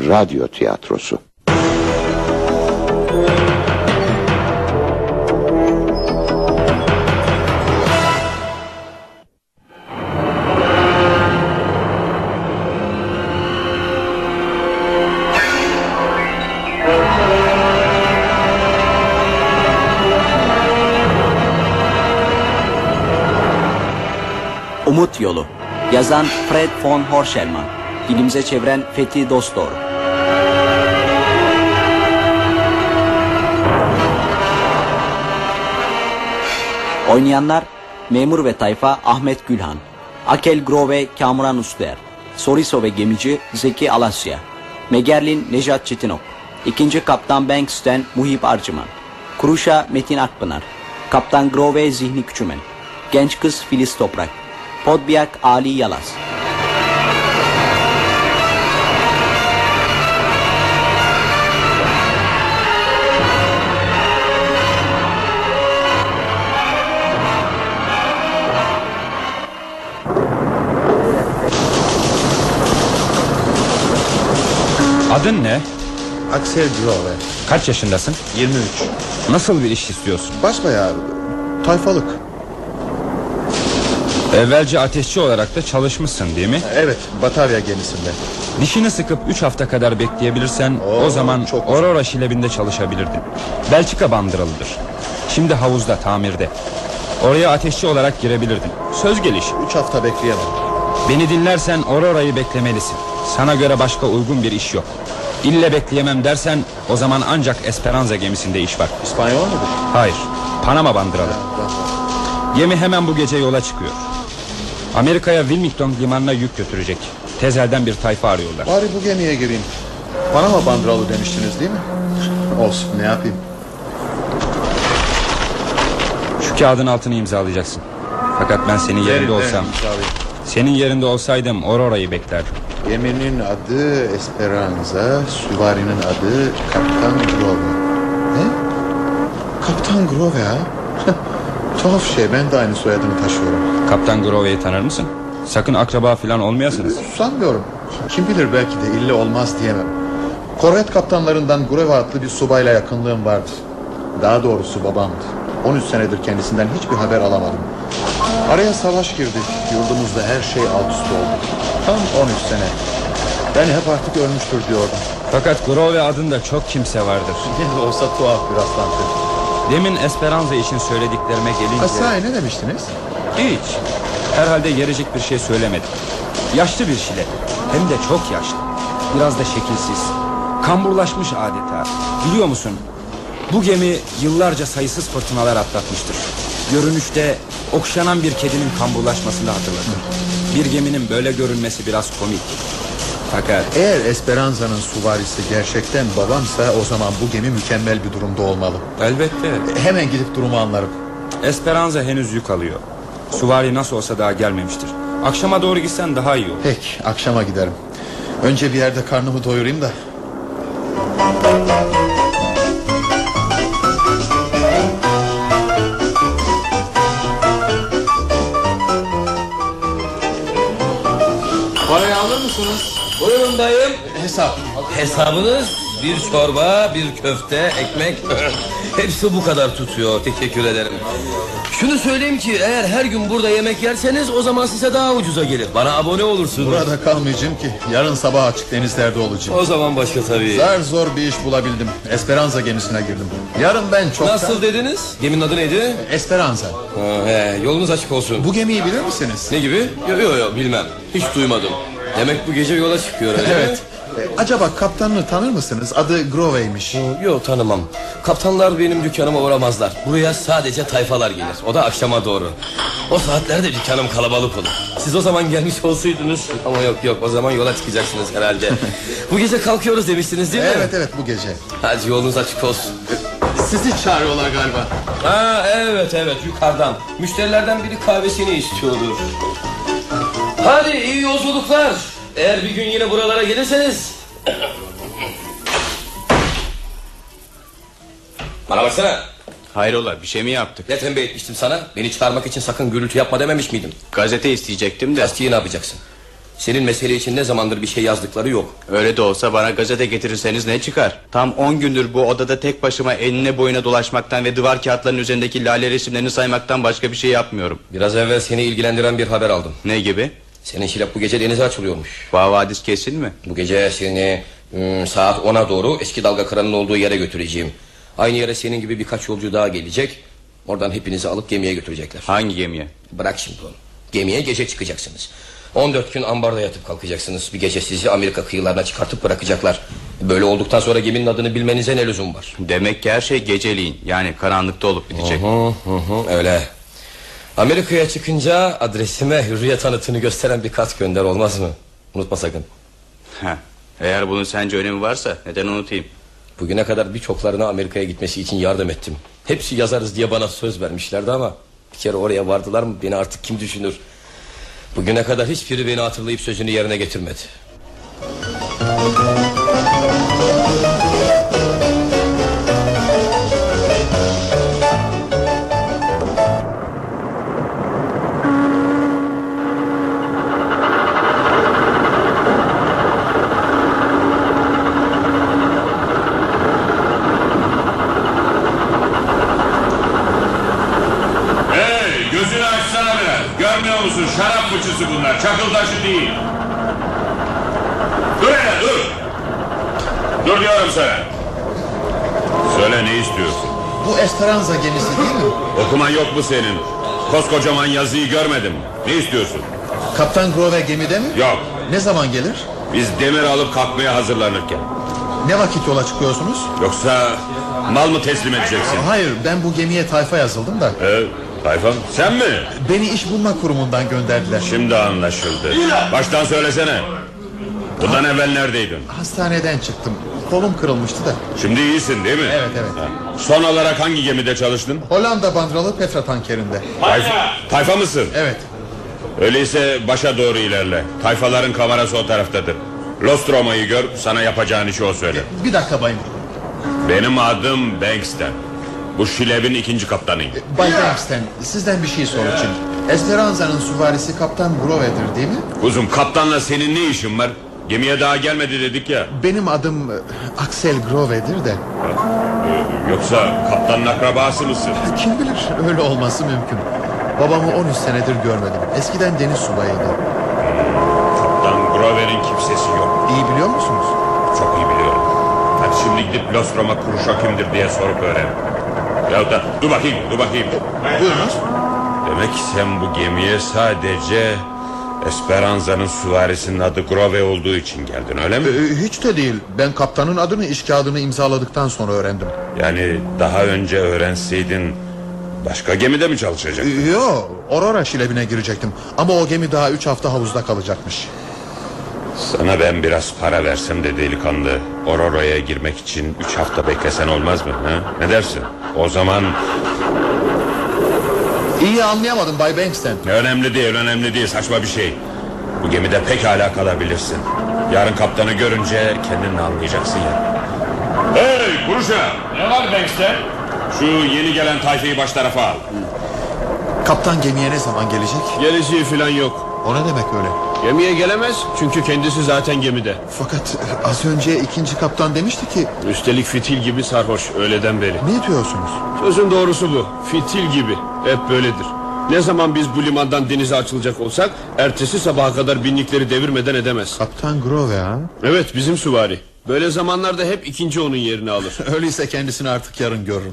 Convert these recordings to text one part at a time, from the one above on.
radyo tiyatrosu. Umut Yolu. Yazan Fred von Horşelman. Dilimize çeviren Fethi Dostor. Oynayanlar: Memur ve Tayfa Ahmet Gülhan, Akel Grove Kamuran Uster, Soriso ve Gemici Zeki Alasya, Megerlin Nejat Çetinok, İkinci Kaptan Banks'ten Muhip Arcıman, Kuruşa Metin Akpınar, Kaptan Grove Zihni Küçümen, Genç Kız Filiz Toprak, Podbiyak Ali Yalas. Adın ne? Aksel Grove. Kaç yaşındasın? 23. Nasıl bir iş istiyorsun? Başbayağı tayfalık. Evvelce ateşçi olarak da çalışmışsın değil mi? Evet, Batavia gemisinde. Dişini sıkıp 3 hafta kadar bekleyebilirsen o zaman Aurora şilebinde çalışabilirdin. Belçika bandıralıdır. Şimdi havuzda, tamirde. Oraya ateşçi olarak girebilirdin. Söz gelişi. 3 hafta bekleyemem. Beni dinlersen Aurora'yı beklemelisin. Sana göre başka uygun bir iş yok. İlle bekleyemem dersen o zaman ancak Esperanza gemisinde iş var. İspanyol mudur? Hayır, Panama bandıralı. Gemi hemen bu gece yola çıkıyor. Amerika'ya Wilmington limanına yük götürecek. Tezel'den bir tayfa arıyorlar. Bari bu gemiye gireyim. Panama bandıralı demiştiniz değil mi? Olsun, ne yapayım? Şu kağıdın altını imzalayacaksın. Fakat ben senin yerinde olsam, senin yerinde olsaydım Aurora'yı beklerdim. Geminin adı Esperanza, süvarinin adı Kaptan Grove. Ne? Kaptan Grove ha? Tuhaf şey, ben de aynı soyadını taşıyorum. Kaptan Grove'yi tanır mısın? Sakın akraba falan olmayasınız. Sanmıyorum. Kim bilir, belki de ille olmaz diyemem. Korvet kaptanlarından Grove adlı bir subayla yakınlığım vardı. Daha doğrusu babamdı. 13 senedir kendisinden hiçbir haber alamadım. Araya savaş girdi. Yurdumuzda her şey alt üst oldu. Tam 13 sene. Ben hep artık ölmüştür diyordum. Fakat Grove adında çok kimse vardır. Ne de olsa tuhaf bir rastlantı. Demin Esperanza için söylediklerime gelince... Sahi ne demiştiniz? Hiç. Herhalde gelecek bir şey söylemedim. Yaşlı bir şile. Hem de çok yaşlı. Biraz da şekilsiz. Kamburlaşmış adeta. Biliyor musun? Bu gemi yıllarca sayısız fırtınalar atlatmıştır. Görünüşte okşanan bir kedinin kamburlaşmasını hatırlatır. Bir geminin böyle görünmesi biraz komik. Fakat eğer Esperanza'nın suvarisi gerçekten babamsa o zaman bu gemi mükemmel bir durumda olmalı. elbette. Hemen gidip durumu anlarım. Esperanza henüz yük alıyor. Suvari nasıl olsa daha gelmemiştir. Akşama doğru gitsen daha iyi olur. Peki, akşama giderim. Önce bir yerde karnımı doyurayım da. Parayı alır mısınız? Buyurun dayım. Hesap. Hesabınız bir çorba, bir köfte, ekmek. Hepsi bu kadar tutuyor. Teşekkür ederim. Şunu söyleyeyim ki eğer her gün burada yemek yerseniz o zaman size daha ucuza gelir. Bana abone olursunuz. Burada kalmayacağım ki. Yarın sabah açık denizlerde olacağım. O zaman başka tabii. Zar zor bir iş bulabildim. Esperanza gemisine girdim. Yarın ben çok... Nasıl dediniz? Geminin adı neydi? Esperanza. Yolunuz açık olsun. Bu gemiyi bilir misiniz? Ne gibi? Yok bilmem. Hiç duymadım. Demek bu gece yola çıkıyor öyle mi? Evet. Acaba kaptanını tanır mısınız? Adı Grove'ymiş. Yok tanımam. Kaptanlar benim dükkanıma uğramazlar. Buraya sadece tayfalar gelir. O da akşama doğru. O saatlerde dükkanım kalabalık olur. Siz o zaman gelmiş olsaydınız. Ama yok o zaman yola çıkacaksınız herhalde. Bu gece kalkıyoruz demiştiniz değil mi? Evet bu gece. Hadi yolunuz açık olsun. Sizi çağırıyorlar galiba. Evet yukarıdan. Müşterilerden biri kahvesini istiyordur. Hadi iyi yolculuklar. Eğer bir gün yine buralara gelirseniz... Bana baksana. Hayrola, bir şey mi yaptık? Ne tembih etmiştim sana? Beni çağırmak için sakın gürültü yapma dememiş miydim? Gazete isteyecektim de. Gazeteyi ne yapacaksın? Senin mesele için ne zamandır bir şey yazdıkları yok. Öyle de olsa bana gazete getirirseniz ne çıkar? Tam 10 gündür bu odada tek başıma enine boyuna dolaşmaktan ve duvar kağıtlarının üzerindeki lale resimlerini saymaktan başka bir şey yapmıyorum. Biraz evvel seni ilgilendiren bir haber aldım. Ne gibi? Senin şilep bu gece denize açılıyormuş. Vavadis kesin mi? Bu gece seni saat 10'a doğru eski dalga kıranın olduğu yere götüreceğim. Aynı yere senin gibi birkaç yolcu daha gelecek. Oradan hepinizi alıp gemiye götürecekler. Hangi gemiye? Bırak şimdi onu. Gemiye gece çıkacaksınız. 14 gün ambarda yatıp kalkacaksınız. Bir gece sizi Amerika kıyılarına çıkartıp bırakacaklar. Böyle olduktan sonra geminin adını bilmenize ne lüzum var? Demek ki her şey geceliğin, yani karanlıkta olup bitecek. Öyle. Amerika'ya çıkınca adresime hürriyet anıtını gösteren bir kart gönder, olmaz mı? Unutma sakın. Heh, eğer bunun sence önemi varsa neden unutayım? Bugüne kadar birçoklarına Amerika'ya gitmesi için yardım ettim. Hepsi yazarız diye bana söz vermişlerdi ama bir kere oraya vardılar mı beni artık kim düşünür? Bugüne kadar hiçbiri beni hatırlayıp sözünü yerine getirmedi. Hey, gözünü açsana biraz. Görmüyor musun? Şarap fıçısı bunlar. Çakıl taşı değil. Dur hele dur. Dur diyorum sana. Söyle, ne istiyorsun? Bu Esperanza gemisi değil mi? Okuman yok mu senin? Koskocaman yazıyı görmedim. Ne istiyorsun? Kaptan Grove gemide mi? Yok. Ne zaman gelir? Biz demir alıp kalkmaya hazırlanırken. Ne vakit yola çıkıyorsunuz? Yoksa mal mı teslim edeceksin? Hayır, ben bu gemiye tayfa yazıldım da. Tayfam sen mi? Beni iş bulma kurumundan gönderdiler. Şimdi anlaşıldı. Baştan söylesene. Bundan evvel neredeydin? Hastaneden çıktım. Kolum kırılmıştı da. Şimdi iyisin değil mi? Evet, evet. Ha. Son olarak hangi gemide çalıştın? Hollanda bandralı Petra tankerinde. Tayfa mısın? Evet. Öyleyse başa doğru ilerle. Tayfaların kamerası o taraftadır. Lostroma'yı gör, sana yapacağın işi o söyle. Bir dakika bayım. Benim adım Banks'ten. Bu şilebin ikinci kaptanıyım. Bay Banks'ten sizden bir şey soracağım. Esperanza'nın süvarisi Kaptan Grove'dir değil mi? Kuzum, kaptanla senin ne işin var? Gemiye daha gelmedi dedik ya. Benim adım Axel Grove'dir de. Yoksa kaptanın akrabası mısın? Kim bilir, öyle olması mümkün. Babamı 13 senedir görmedim. Eskiden deniz subayıydı. Kaptan Grover'in kimsesi yok. İyi biliyor musunuz? Çok iyi biliyorum. Hadi şimdi gidip Lostroma kuruşa kimdir diye sorup öğren. Ya da dur bakayım. Buyurunuz. Demek sen bu gemiye sadece Esperanza'nın süvarisinin adı Grove olduğu için geldin, öyle mi? Hiç de değil. Ben kaptanın adını iş kağıdını imzaladıktan sonra öğrendim. Yani daha önce öğrenseydin başka gemide mi çalışacaktın? Yok, Aurora şilebine girecektim. Ama o gemi daha 3 hafta havuzda kalacakmış. Sana ben biraz para versem de delikanlı, Aurora'ya girmek için 3 hafta beklesen olmaz mı? Ha? Ne dersin? O zaman... İyi anlayamadım Bay Banks'ten. Önemli değil, saçma bir şey. Bu gemide pekala kalabilirsin. Yarın kaptanı görünce kendin anlayacaksın ya. Hey kuruşa! Ne var Banks'te? Şu yeni gelen tayfayı baş tarafa al. Kaptan gemiye ne zaman gelecek? Geleceği falan yok. O ne demek öyle? Gemiye gelemez çünkü kendisi zaten gemide. Fakat az önce ikinci kaptan demişti ki... Üstelik fitil gibi sarhoş öğleden beri. Ne diyorsunuz? Sözün doğrusu bu. Fitil gibi. Hep böyledir. Ne zaman biz bu limandan denize açılacak olsak ertesi sabaha kadar binlikleri devirmeden edemez. Kaptan Grove ha? Evet, bizim süvari. Böyle zamanlarda hep ikinci onun yerini alır. Öyleyse kendisini artık yarın görürüm.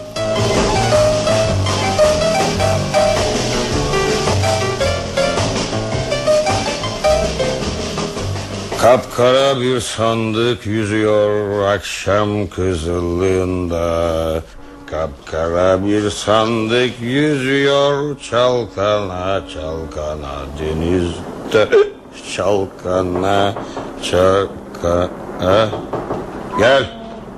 Kapkara bir sandık yüzüyor akşam kızıllığında. Kapkara bir sandık yüzüyor çalkana çalkana denizde. Çalkana çalkana. Gel.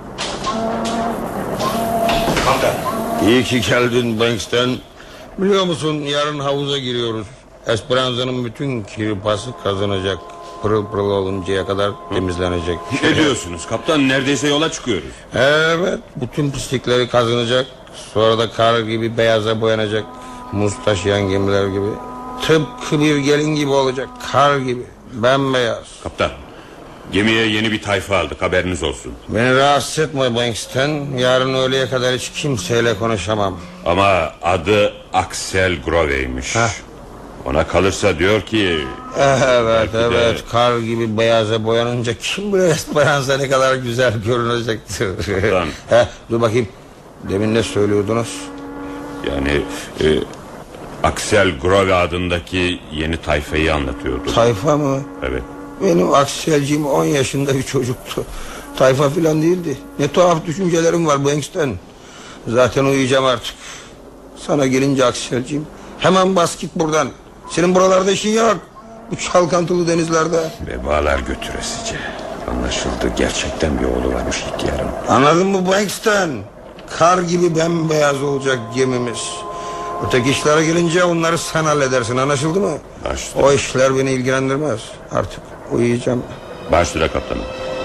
İyi ki geldin Banks'ten. Biliyor musun, yarın havuza giriyoruz. Esperanza'nın bütün kirpası kazanacak. Pırıl pırıl oluncaya kadar temizlenecek. Ne diyorsunuz kaptan, neredeyse yola çıkıyoruz. Evet, bütün pislikleri kazanacak. Sonra da kar gibi beyaza boyanacak. Muz taşıyan gemiler gibi. Tıpkı bir gelin gibi olacak, kar gibi. bembeyaz. Kaptan, gemiye yeni bir tayfa aldık, haberiniz olsun. Beni rahatsız etme Banks'ten. Yarın öğleye kadar hiç kimseyle konuşamam. Ama adı Axel Grove'ymiş. Heh. Ona kalırsa diyor ki... Evet Belki de- evet, kar gibi beyaza boyanınca kim bilir Esperanza ne kadar güzel görünecektir. Kaptan. Dur bakayım, demin ne söylüyordunuz? Yani Axel Grove adındaki yeni tayfayı anlatıyordu. Tayfa mı? Evet. Benim Akselciğim 10 yaşında bir çocuktu. Tayfa filan değildi. Ne tuhaf düşüncelerim var Banks'ten. Zaten uyuyacağım artık. Sana gelince Akselciğim, hemen bas git buradan. Senin buralarda işin yok. Bu çalkantılı denizlerde. Vebalar götüresice. Anlaşıldı, gerçekten bir oğlu varmış ihtiyarın. Anladın mı Banks'ten? Kar gibi bembeyaz olacak gemimiz. Öteki işlere gelince onları sen halledersin, anlaşıldı mı? Başüstüne. O işler beni ilgilendirmez. Artık uyuyacağım. Başüstüne kaptanım.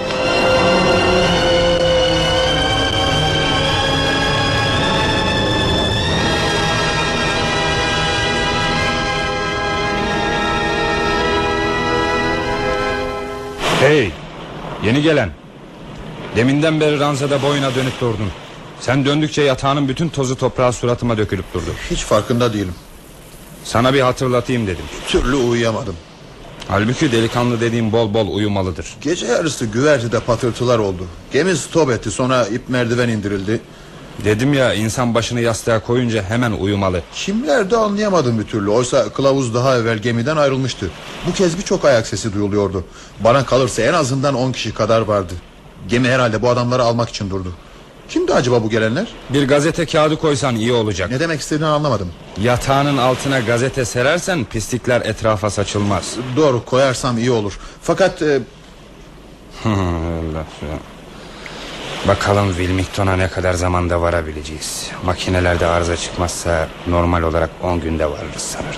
Hey, yeni gelen. Deminden beri ranzada boyuna dönüp durdun. Sen döndükçe yatağının bütün tozu toprağı suratıma dökülüp durdu. Hiç farkında değilim. Sana bir hatırlatayım dedim. Bir türlü uyuyamadım. Halbuki delikanlı dediğim bol bol uyumalıdır. Gece yarısı güvertede patırtılar oldu. Gemi stop etti, sonra ip merdiven indirildi. Dedim ya, insan başını yastığa koyunca hemen uyumalı. Kimlerdi anlayamadım bir türlü. Oysa kılavuz daha evvel gemiden ayrılmıştı. Bu kez birçok ayak sesi duyuluyordu. Bana kalırsa en azından 10 kişi kadar vardı. Gemi herhalde bu adamları almak için durdu. Kimdi acaba bu gelenler? Bir gazete kağıdı koysan iyi olacak. Ne demek istediğini anlamadım. Yatağının altına gazete serersen pislikler etrafa saçılmaz. Doğru, koyarsam iyi olur. Fakat Allah ya. Bakalım Wilmington'a ne kadar zamanda varabileceğiz. Makinelerde arıza çıkmazsa normal olarak 10 günde varırız sanırım.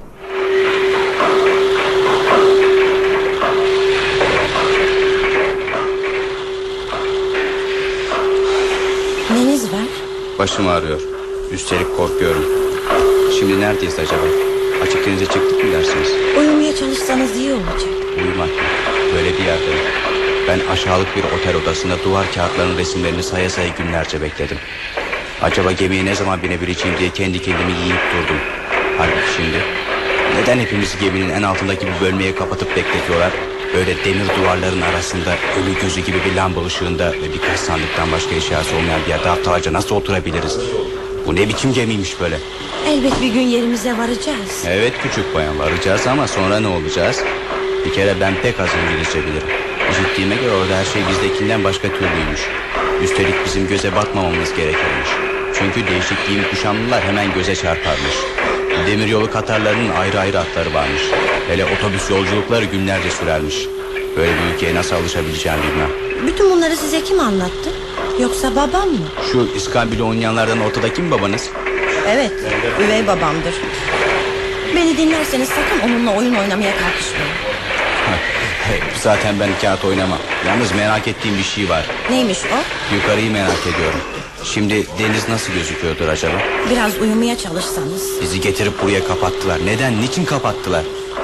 Neniz var? Başım ağrıyor. Üstelik korkuyorum. Şimdi neredeyiz acaba? Açık denize çıktık mı dersiniz? Uyumaya çalışsanız iyi olacak. Uyumak mı? Böyle bir yerde mi? Ben aşağılık bir otel odasında duvar kağıtlarının resimlerini saya saya günlerce bekledim. Acaba gemiye ne zaman binebileceğim diye kendi kendimi yiyip durdum. Halbuki şimdi neden hepimizi geminin en altındaki bir bölmeye kapatıp bekletiyorlar? Böyle demir duvarların arasında ölü gözü gibi bir lamba ışığında ve birkaç sandıktan başka eşyası olmayan bir yerde haftalarca nasıl oturabiliriz? Bu ne biçim gemiymiş böyle? Elbet bir gün yerimize varacağız. Evet küçük bayan, varacağız ama sonra ne olacağız? Bir kere ben pek az İngilizce bilirim. İşittiğime göre orada her şey bizdekinden başka türlüymüş. Üstelik bizim göze batmamamız gerekirmiş. Çünkü değişik giyim kuşamlılar hemen göze çarparmış. Demiryolu katarlarının ayrı ayrı atları varmış. Hele otobüs yolculukları günlerce sürermiş. Böyle bir ülkeye nasıl alışabileceğimi bilmem. Bütün bunları size kim anlattı? Yoksa babam mı? Şu iskambil oynayanlardan ortadaki mi babanız? Evet, üvey babamdır. Beni dinlerseniz sakın onunla oyun oynamaya kalkışmayın. Zaten ben kağıt oynamam. Yalnız merak ettiğim bir şey var. Neymiş o? Yukarıyı merak ediyorum. Şimdi deniz nasıl gözüküyordur acaba? Biraz uyumaya çalışsanız. Bizi getirip buraya kapattılar. Neden? Niçin kapattılar?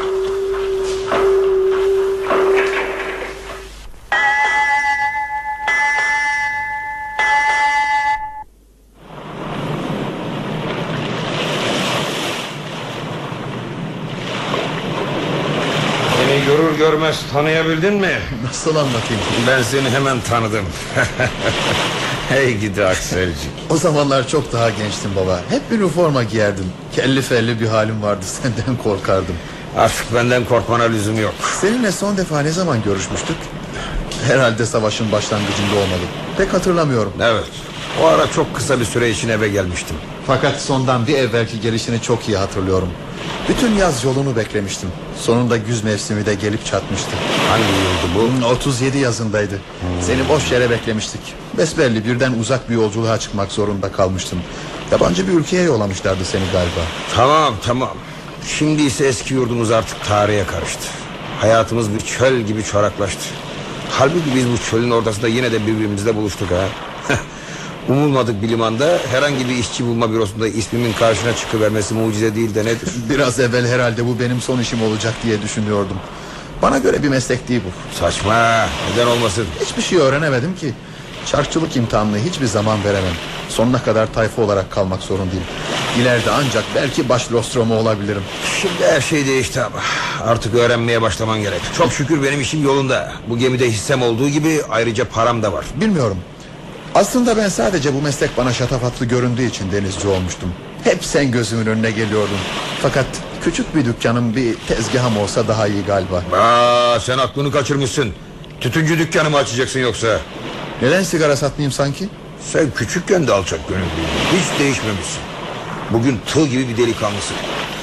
Beni görür görmez tanıyabildin mi? nasıl anlatayım? Ben seni hemen tanıdım. Hey gidi Akselcik. O zamanlar çok daha gençtim baba. Hep üniforma giyerdim. Kelli felli bir halim vardı, senden korkardım. Artık benden korkmana lüzum yok. Seninle son defa ne zaman görüşmüştük? Herhalde savaşın başlangıcında olmalı. Pek hatırlamıyorum. Evet. O ara çok kısa bir süre için eve gelmiştim. Fakat sondan bir evvelki gelişini çok iyi hatırlıyorum. Bütün yaz yolunu beklemiştim. Sonunda güz mevsimi de gelip çatmıştı. Hangi yıldı bu? 37 yazındaydı. Seni boş yere beklemiştik. Besbelli birden uzak bir yolculuğa çıkmak zorunda kalmıştım. Yabancı bir ülkeye yollamışlardı seni galiba. Tamam. Şimdi ise eski yurdumuz artık tarihe karıştı. Hayatımız bir çöl gibi çoraklaştı. Halbuki biz bu çölün ortasında yine de birbirimizle buluştuk ha. Umulmadık bir limanda herhangi bir işçi bulma bürosunda ismimin karşına çıkıvermesi mucize değil de nedir? Biraz evvel herhalde bu benim son işim olacak diye düşünüyordum. Bana göre bir meslek değil bu. Saçma, neden olmasın? Hiçbir şey öğrenemedim ki. Çarkçılık imtihanını hiçbir zaman veremem. Sonuna kadar tayfa olarak kalmak zorundayım. İleride ancak belki başlostromu olabilirim. Şimdi her şey değişti ama artık öğrenmeye başlaman gerek. Çok şükür benim işim yolunda. Bu gemide hissem olduğu gibi ayrıca param da var. Bilmiyorum. Aslında ben sadece bu meslek bana şatafatlı göründüğü için denizci olmuştum. Hep sen gözümün önüne geliyordun. Fakat küçük bir dükkanım, bir tezgahım olsa daha iyi galiba. Sen aklını kaçırmışsın. Tütüncü dükkanı mı açacaksın yoksa? Neden sigara satmayayım sanki? Sen küçükken de alçak gönüllüydün. Hiç değişmemişsin. Bugün tığ gibi bir delikanlısın.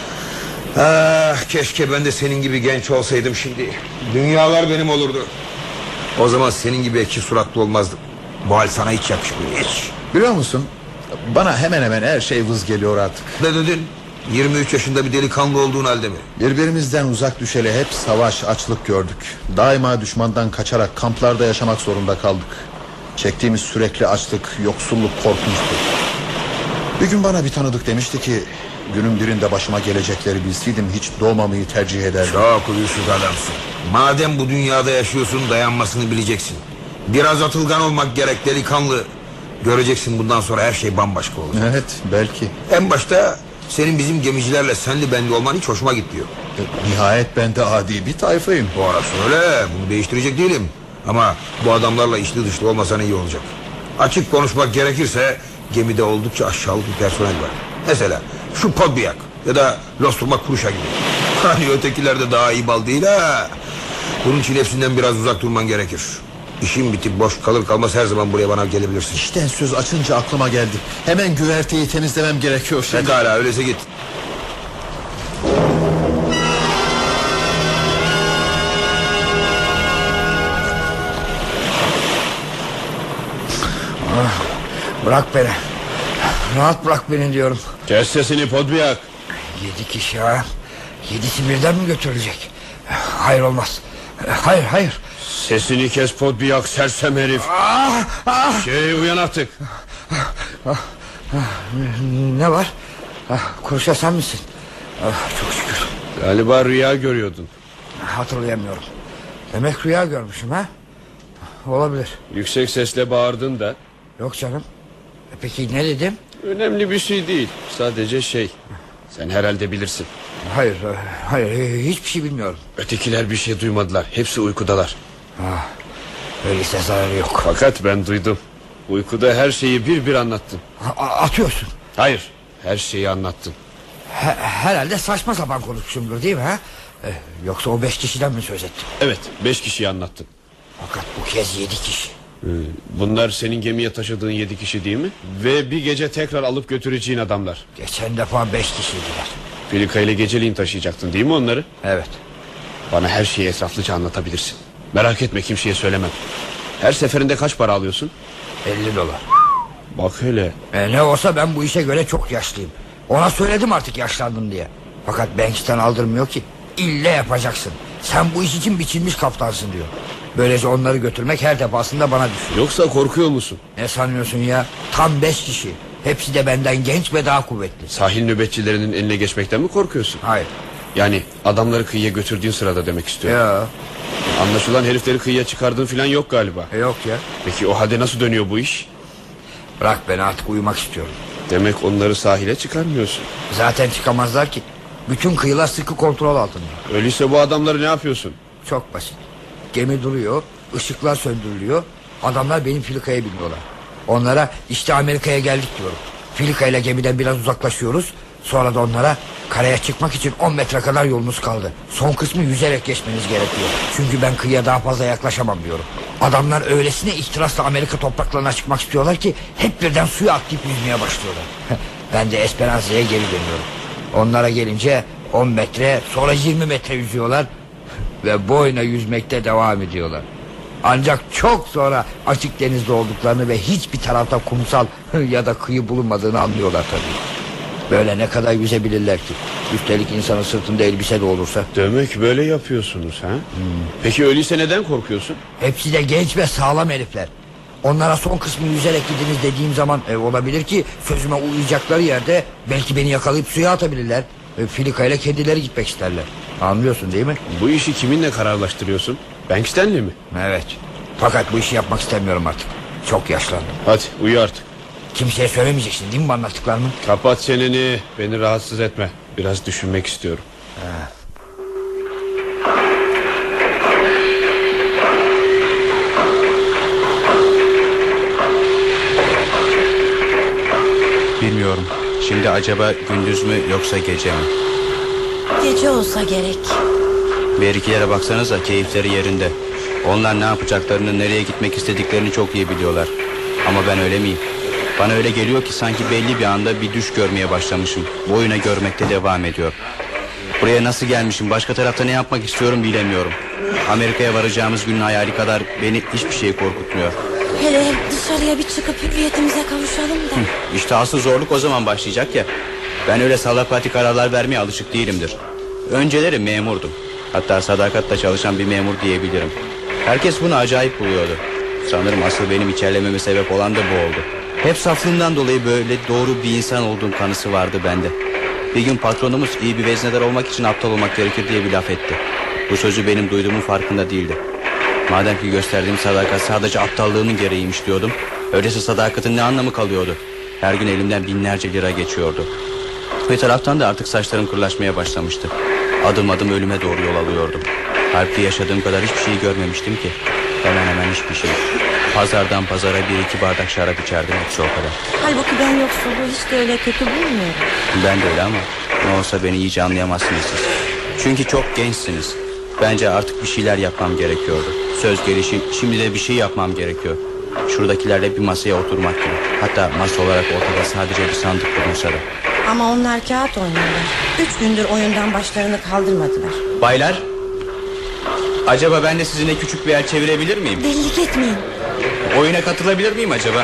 Keşke ben de senin gibi genç olsaydım şimdi. Dünyalar benim olurdu. O zaman senin gibi ekşi suratlı olmazdım. Bu hal sana hiç yakışmıyor, hiç. Biliyor musun? Bana hemen hemen her şey vız geliyor artık. Ne dedin? 23 yaşında bir delikanlı olduğun halde mi? Birbirimizden uzak düşeli hep savaş, açlık gördük. Daima düşmandan kaçarak kamplarda yaşamak zorunda kaldık. Çektiğimiz sürekli açlık, yoksulluk korkunçtu. Bir gün bana bir tanıdık demişti ki... günün birinde başıma gelecekleri bilseydim hiç doğmamayı tercih ederdim. Çok uyuşuk adamsın. Madem bu dünyada yaşıyorsun, dayanmasını bileceksin. Biraz atılgan olmak gerek delikanlı. Göreceksin bundan sonra her şey bambaşka olacak. Evet, belki. En başta senin bizim gemicilerle senli benli olman hiç hoşuma gitmiyor. Nihayet ben de adi bir tayfayım. Orası öyle, bunu değiştirecek değilim. Ama bu adamlarla içli dışlı olmasan iyi olacak. Açık konuşmak gerekirse gemide oldukça aşağılık bir personel var. Mesela şu Podbiyak ya da Losturma Kuruşa gibi. Hani ötekiler de daha iyi bal değil ha. Bunun için hepsinden biraz uzak durman gerekir. İşin bitip boş kalır kalmaz her zaman buraya bana gelebilirsin. İşten söz açınca aklıma geldi. Hemen güverteyi temizlemem gerekiyor şimdi. Pekala, öyleyse git. Bırak beni. Rahat bırak beni diyorum. Kes sesini Podbiyak. 7 kişi ha. 7'si birden mi götürülecek? Hayır olmaz. Hayır. Sesini kes Podbiyak, sersem herif. Uyan artık. Ne var? Kuruşa sen misin? Çok şükür. Galiba rüya görüyordun. Hatırlayamıyorum. Demek rüya görmüşüm ha? Olabilir. Yüksek sesle bağırdın da. Yok canım. Peki ne dedim? Önemli bir şey değil. Sadece sen herhalde bilirsin. Hayır, hiçbir şey bilmiyorum. Ötekiler bir şey duymadılar. Hepsi uykudalar. Öyleyse zararı yok. Fakat ben duydum. Uykuda her şeyi bir anlattın. Atıyorsun. Hayır, her şeyi anlattın. Herhalde saçma sapan konuşmuşumdur değil mi ha? Yoksa o 5 kişiden mi söz ettim? Evet, 5 kişiyi anlattın. Fakat bu kez 7 kişi. Bunlar senin gemiye taşıdığın 7 kişi değil mi? Ve bir gece tekrar alıp götüreceğin adamlar. Geçen defa 5 kişiydiler. Filika ile geceliğin taşıyacaktın değil mi onları? Evet. Bana her şeyi etraflıca anlatabilirsin. Merak etme, kimseye söylemem. Her seferinde kaç para alıyorsun? $50. Bak hele. Ne olsa ben bu işe göre çok yaşlıyım. Ona söyledim artık yaşlandım diye. Fakat Banks'ten aldırmıyor ki. İlle yapacaksın. Sen bu iş için biçilmiş kaptansın diyor. Böylece onları götürmek her defasında bana düşüyor. Yoksa korkuyor musun? Ne sanıyorsun ya? Tam 5 kişi. Hepsi de benden genç ve daha kuvvetli. Sahil nöbetçilerinin eline geçmekten mi korkuyorsun? Hayır. Yani adamları kıyıya götürdüğün sırada demek istiyorum. Ya. Anlaşılan herifleri kıyıya çıkardığın falan yok galiba. Yok ya. Peki o halde nasıl dönüyor bu iş? Bırak beni, artık uyumak istiyorum. Demek onları sahile çıkarmıyorsun. Zaten çıkamazlar ki. Bütün kıyılar sıkı kontrol altında. Öyleyse bu adamları ne yapıyorsun? Çok basit. Gemi duruyor, ışıklar söndürülüyor. Adamlar benim Filika'ya biniyorlar. Onlara işte Amerika'ya geldik diyorum. Filika ile gemiden biraz uzaklaşıyoruz. Sonra da onlara karaya çıkmak için 10 metre kadar yolunuz kaldı. Son kısmı yüzerek geçmeniz gerekiyor. Çünkü ben kıyıya daha fazla yaklaşamam diyorum. Adamlar öylesine ihtirasla Amerika topraklarına çıkmak istiyorlar ki hep birden suya atlayıp yüzmeye başlıyorlar. Ben de Esperanza'ya geri dönüyorum. Onlara gelince 10 metre, sonra 20 metre yüzüyorlar ve boyuna yüzmekte devam ediyorlar. Ancak çok sonra açık denizde olduklarını ve hiçbir tarafta kumsal ya da kıyı bulunmadığını anlıyorlar tabii. Böyle ne kadar yüzebilirler ki? Üstelik insanın sırtında elbise de olursa. Demek böyle yapıyorsunuz ha? Peki öyleyse neden korkuyorsun? Hepsi de genç ve sağlam herifler. Onlara son kısmı yüzerek gidiniz dediğim zaman olabilir ki sözüme uyacakları yerde belki beni yakalayıp suya atabilirler. Filika ile kendileri gitmek isterler. Anlıyorsun değil mi? Bu işi kiminle kararlaştırıyorsun? Banksten'le mi? Evet. Fakat bu işi yapmak istemiyorum artık. Çok yaşlandım. Hadi uyu artık. Kimseye söylemeyeceksin değil mi bu anlattıklarımı? Kapat çeneni, beni rahatsız etme. Biraz düşünmek istiyorum. Bilmiyorum. Şimdi acaba gündüz mü yoksa gece mi? Gece olsa gerek. Her ikilere baksanıza, keyifleri yerinde. Onlar ne yapacaklarını, nereye gitmek istediklerini çok iyi biliyorlar. Ama ben öyle miyim? Bana öyle geliyor ki sanki belli bir anda bir düş görmeye başlamışım. Boyuna görmekte devam ediyor. Buraya nasıl gelmişim, başka tarafta ne yapmak istiyorum bilemiyorum. Amerika'ya varacağımız günün hayali kadar beni hiçbir şey korkutmuyor. Hele dışarıya bir çıkıp hürriyetimize kavuşalım da. İşte asıl zorluk o zaman başlayacak ya. Ben öyle salakati kararlar vermeye alışık değilimdir. Önceleri memurdum. Hatta sadakatle çalışan bir memur diyebilirim. Herkes bunu acayip buluyordu. Sanırım asıl benim içerlememe sebep olan da bu oldu. Hep saflığımdan dolayı böyle doğru bir insan olduğum kanısı vardı bende. Bir gün patronumuz iyi bir veznedar olmak için aptal olmak gerekir diye bir laf etti. Bu sözü benim duyduğumun farkında değildi. Madem ki gösterdiğim sadakat sadece aptallığının gereğiymiş diyordum. Öyleyse sadakatin ne anlamı kalıyordu? Her gün elimden binlerce lira geçiyordu. Bir taraftan da artık saçlarım kırlaşmaya başlamıştı. Adım adım ölüme doğru yol alıyordum. Harpte yaşadığım kadar hiçbir şey görmemiştim ki. Hemen hiçbir şey. Pazardan pazara 1-2 bardak şarap içerdim, hepsi o kadar. Halbuki ben yoksulluğu hiç de öyle kötü bulmuyorum. Ben de öyle ama ne olsa beni iyice anlayamazsınız siz. Çünkü çok gençsiniz. Bence artık bir şeyler yapmam gerekiyordu. Söz gelişi şimdi de bir şey yapmam gerekiyor. Şuradakilerle bir masaya oturmak gibi. Hatta masa olarak ortada sadece bir sandık bulunsa da. Ama onlar kağıt oynuyorlar. 3 gündür oyundan başlarını kaldırmadılar. Baylar, acaba ben de sizinle küçük bir el çevirebilir miyim? Delilik etmeyin. Oyuna katılabilir miyim acaba?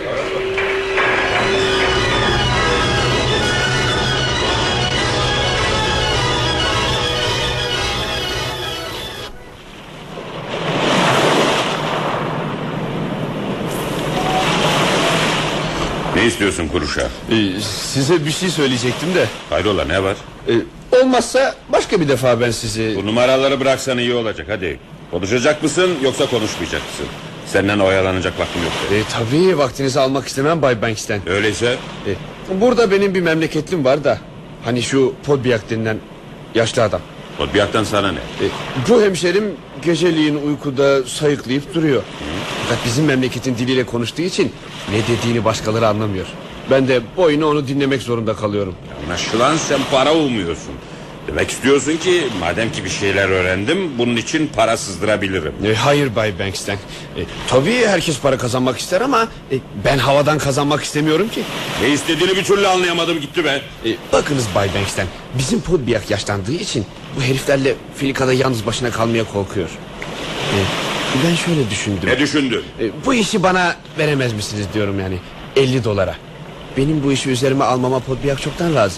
Ne istiyorsun kuruşa? Size bir şey söyleyecektim de. Hayrola, ne var? Olmazsa başka bir defa ben sizi... Bu numaraları bıraksan iyi olacak, hadi. Konuşacak mısın yoksa konuşmayacak mısın? Senden oyalanacak vaktim yok. Tabii vaktinizi almak istemem Bay Banksten. Öyleyse Burada benim bir memleketlim var da. Hani şu Podbiyak denilen yaşlı adam. Podbiyak'tan sana ne? Bu hemşerim geceliğin uykuda sayıklayıp duruyor. Fakat bizim memleketin diliyle konuştuğu için ne dediğini başkaları anlamıyor. Ben de boyuna onu dinlemek zorunda kalıyorum. Anlaşılan sen para umuyorsun. Demek istiyorsun ki madem ki bir şeyler öğrendim, bunun için para sızdırabilirim. Hayır Bay Banksten. Tabii herkes para kazanmak ister ama ben havadan kazanmak istemiyorum ki. Ne istediğini bir türlü anlayamadım gitti be. Bakınız Bay Banksten, bizim Podbiyak yaşlandığı için bu heriflerle Filika'da yalnız başına kalmaya korkuyor. Ben şöyle düşündüm. Ne düşündün? Bu işi bana veremez misiniz diyorum yani, $50. Benim bu işi üzerime almama Podbiyak çoktan razı.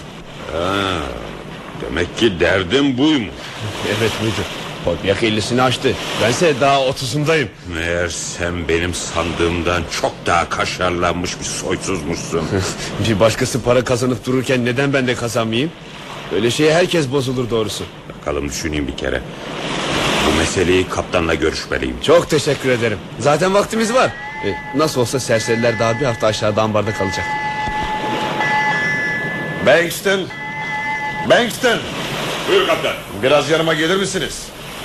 Demek ki derdin buymuş. Evet buydu. Podbiyak 50'sini aştı. Bense daha 30'undayım. Meğer sen benim sandığımdan çok daha kaşarlanmış bir soysuzmuşsun. Bir başkası para kazanıp dururken neden ben de kazanmayayım? Böyle şeye herkes bozulur doğrusu. Bakalım düşüneyim bir kere. Bu meseleyi kaptanla görüşmeliyim. Çok teşekkür ederim. Zaten vaktimiz var. Nasıl olsa serseriler daha bir hafta aşağıda ambarda kalacak. Bankston, Buyur kaptan. biraz yanıma gelir misiniz?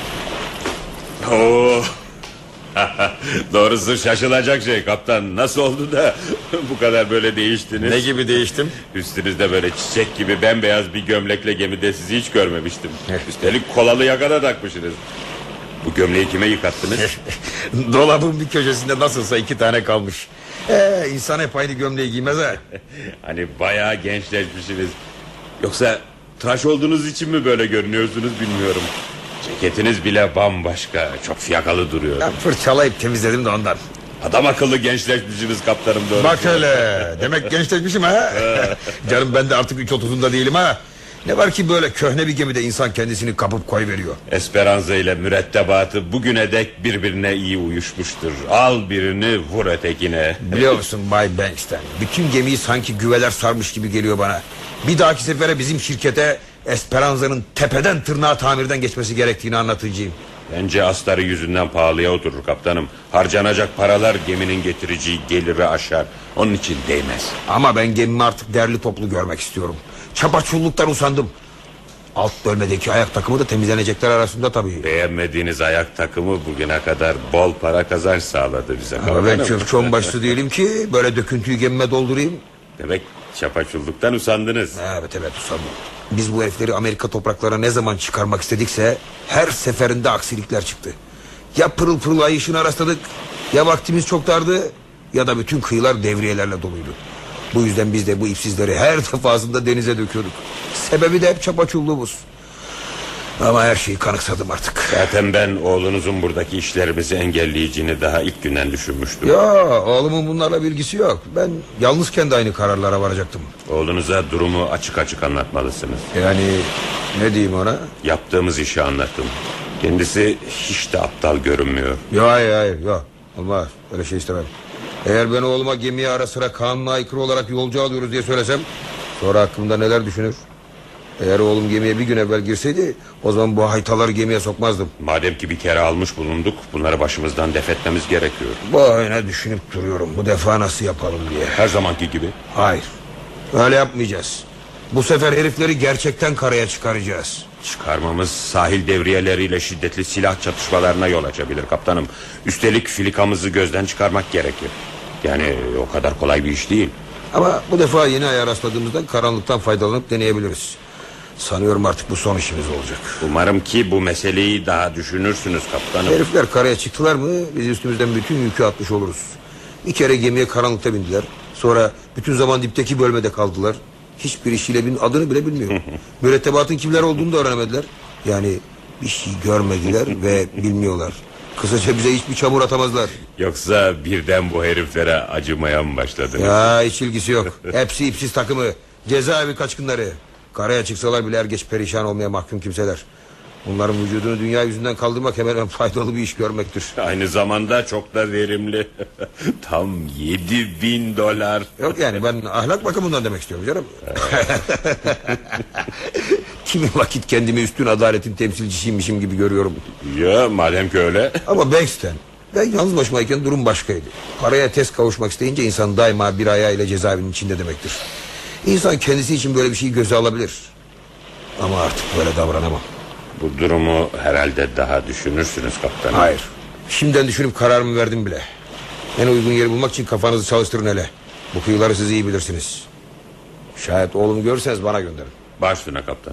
Oo. Doğrusu şaşılacak şey kaptan. Nasıl oldu da bu kadar böyle değiştiniz? Ne gibi değiştim? Üstünüzde böyle çiçek gibi bembeyaz bir gömlekle gemide sizi hiç görmemiştim. Üstelik kolalı yaka da takmışsınız. Bu gömleği kime yıkattınız? Dolabın bir köşesinde nasılsa 2 tane kalmış. İnsan hep aynı gömleği giymez ha. Hani bayağı gençleşmişsiniz. Yoksa tıraş olduğunuz için mi böyle görünüyorsunuz bilmiyorum. Ceketiniz bile bambaşka. Çok fiyakalı duruyor. Ben fırçalayıp temizledim de ondan. Adam akıllı gençleşmişsiniz kaptanım doğru. Bak hele, demek gençleşmişim ha. Canım ben de artık 3.30'unda değilim ha. Ne var ki böyle köhne bir gemide insan kendisini kapıp koyveriyor. Esperanza ile mürettebatı bugüne dek birbirine iyi uyuşmuştur. Al birini vur ötekine. Biliyor musun Bay Bankston, bütün gemiyi sanki güveler sarmış gibi geliyor bana. Bir dahaki sefere bizim şirkete Esperanza'nın tepeden tırnağa tamirden geçmesi gerektiğini anlatacağım. Bence astarı yüzünden pahalıya oturur kaptanım. Harcanacak paralar geminin getireceği geliri aşar. Onun için değmez. Ama ben gemimi artık derli toplu görmek istiyorum. Çapaçulluktan usandım. Alt bölmedeki ayak takımı da temizlenecekler arasında tabii. Beğenmediğiniz ayak takımı bugüne kadar bol para kazanç sağladı bize. Ama ben çöpçü onbaşlı değilim ki böyle döküntüyü gemime doldurayım. Demek çapaçulluktan usandınız. Evet usandım. Biz bu herifleri Amerika topraklarına ne zaman çıkarmak istedikse her seferinde aksilikler çıktı. Ya pırıl pırıl ay ışığına rastladık, ya vaktimiz çok dardı, ya da bütün kıyılar devriyelerle doluydu. Bu yüzden biz de bu ipsizleri her defasında denize döküyorduk. Sebebi de hep çapaçulluğumuz. Ama her şeyi kanıksadım artık. Zaten ben oğlunuzun buradaki işlerimizi engelleyeceğini daha ilk günden düşünmüştüm. Ya oğlumun bunlarla bilgisi yok. Ben yalnızken de aynı kararlara varacaktım. Oğlunuza durumu açık açık anlatmalısınız. Yani ne diyeyim ona? Yaptığımız işi anlattım. Kendisi hiç de aptal görünmüyor. Hayır olmaz, öyle şey istemem. Eğer ben oğluma gemiye ara sıra kanuna aykırı olarak yolcu alıyoruz diye söylesem, sonra hakkımda neler düşünür? Eğer oğlum gemiye bir gün evvel girseydi, o zaman bu haytaları gemiye sokmazdım. Madem ki bir kere almış bulunduk, bunları başımızdan def etmemiz gerekiyor. Böyle düşünüp duruyorum, bu defa nasıl yapalım diye. Her zamanki gibi. Hayır, öyle yapmayacağız. Bu sefer herifleri gerçekten karaya çıkaracağız. Çıkarmamız sahil devriyeleriyle şiddetli silah çatışmalarına yol açabilir kaptanım. Üstelik filikamızı gözden çıkarmak gerekir. Yani o kadar kolay bir iş değil. Ama bu defa yeni aya rastladığımızda karanlıktan faydalanıp deneyebiliriz. Sanıyorum artık bu son işimiz olacak. Umarım ki bu meseleyi daha düşünürsünüz kaptanım. Herifler karaya çıktılar mı biz üstümüzden bütün yükü atmış oluruz. Bir kere gemiye karanlıkta bindiler. Sonra bütün zaman dipteki bölmede kaldılar. Hiçbir işçilebin adını bile bilmiyor. Mürettebatın kimler olduğunu da öğrenemediler. Yani bir şey görmediler ve bilmiyorlar. Kısaca bize hiçbir çamur atamazlar. Yoksa birden bu heriflere acımaya mı başladınız? Ya hiç ilgisi yok. Hepsi ipsiz takımı. Cezaevi kaçkınları. Karaya çıksalar bile er geç perişan olmaya mahkum kimseler. Bunların vücudunu dünya yüzünden kaldırmak hemen faydalı bir iş görmektir. Aynı zamanda çok da verimli. Tam $7.000. Yok yani ben ahlak bakımından demek istiyorum canım. Kimi vakit kendimi üstün adaletin temsilcisiymişim gibi görüyorum. Ya madem ki öyle. Ama Banks'ten ben yalnız başımayken durum başkaydı. Paraya tez kavuşmak isteyince insan daima bir ayağıyla cezaevinin içinde demektir. İnsan kendisi için böyle bir şeyi göze alabilir. Ama artık böyle davranamam. Bu durumu herhalde daha düşünürsünüz kaptanım. Hayır. Şimdiden düşünüp kararımı verdim bile. En uygun yeri bulmak için kafanızı çalıştırın hele. Bu kıyıları siz iyi bilirsiniz. Şayet oğlumu görürseniz bana gönderin. Baş üstüne kaptan.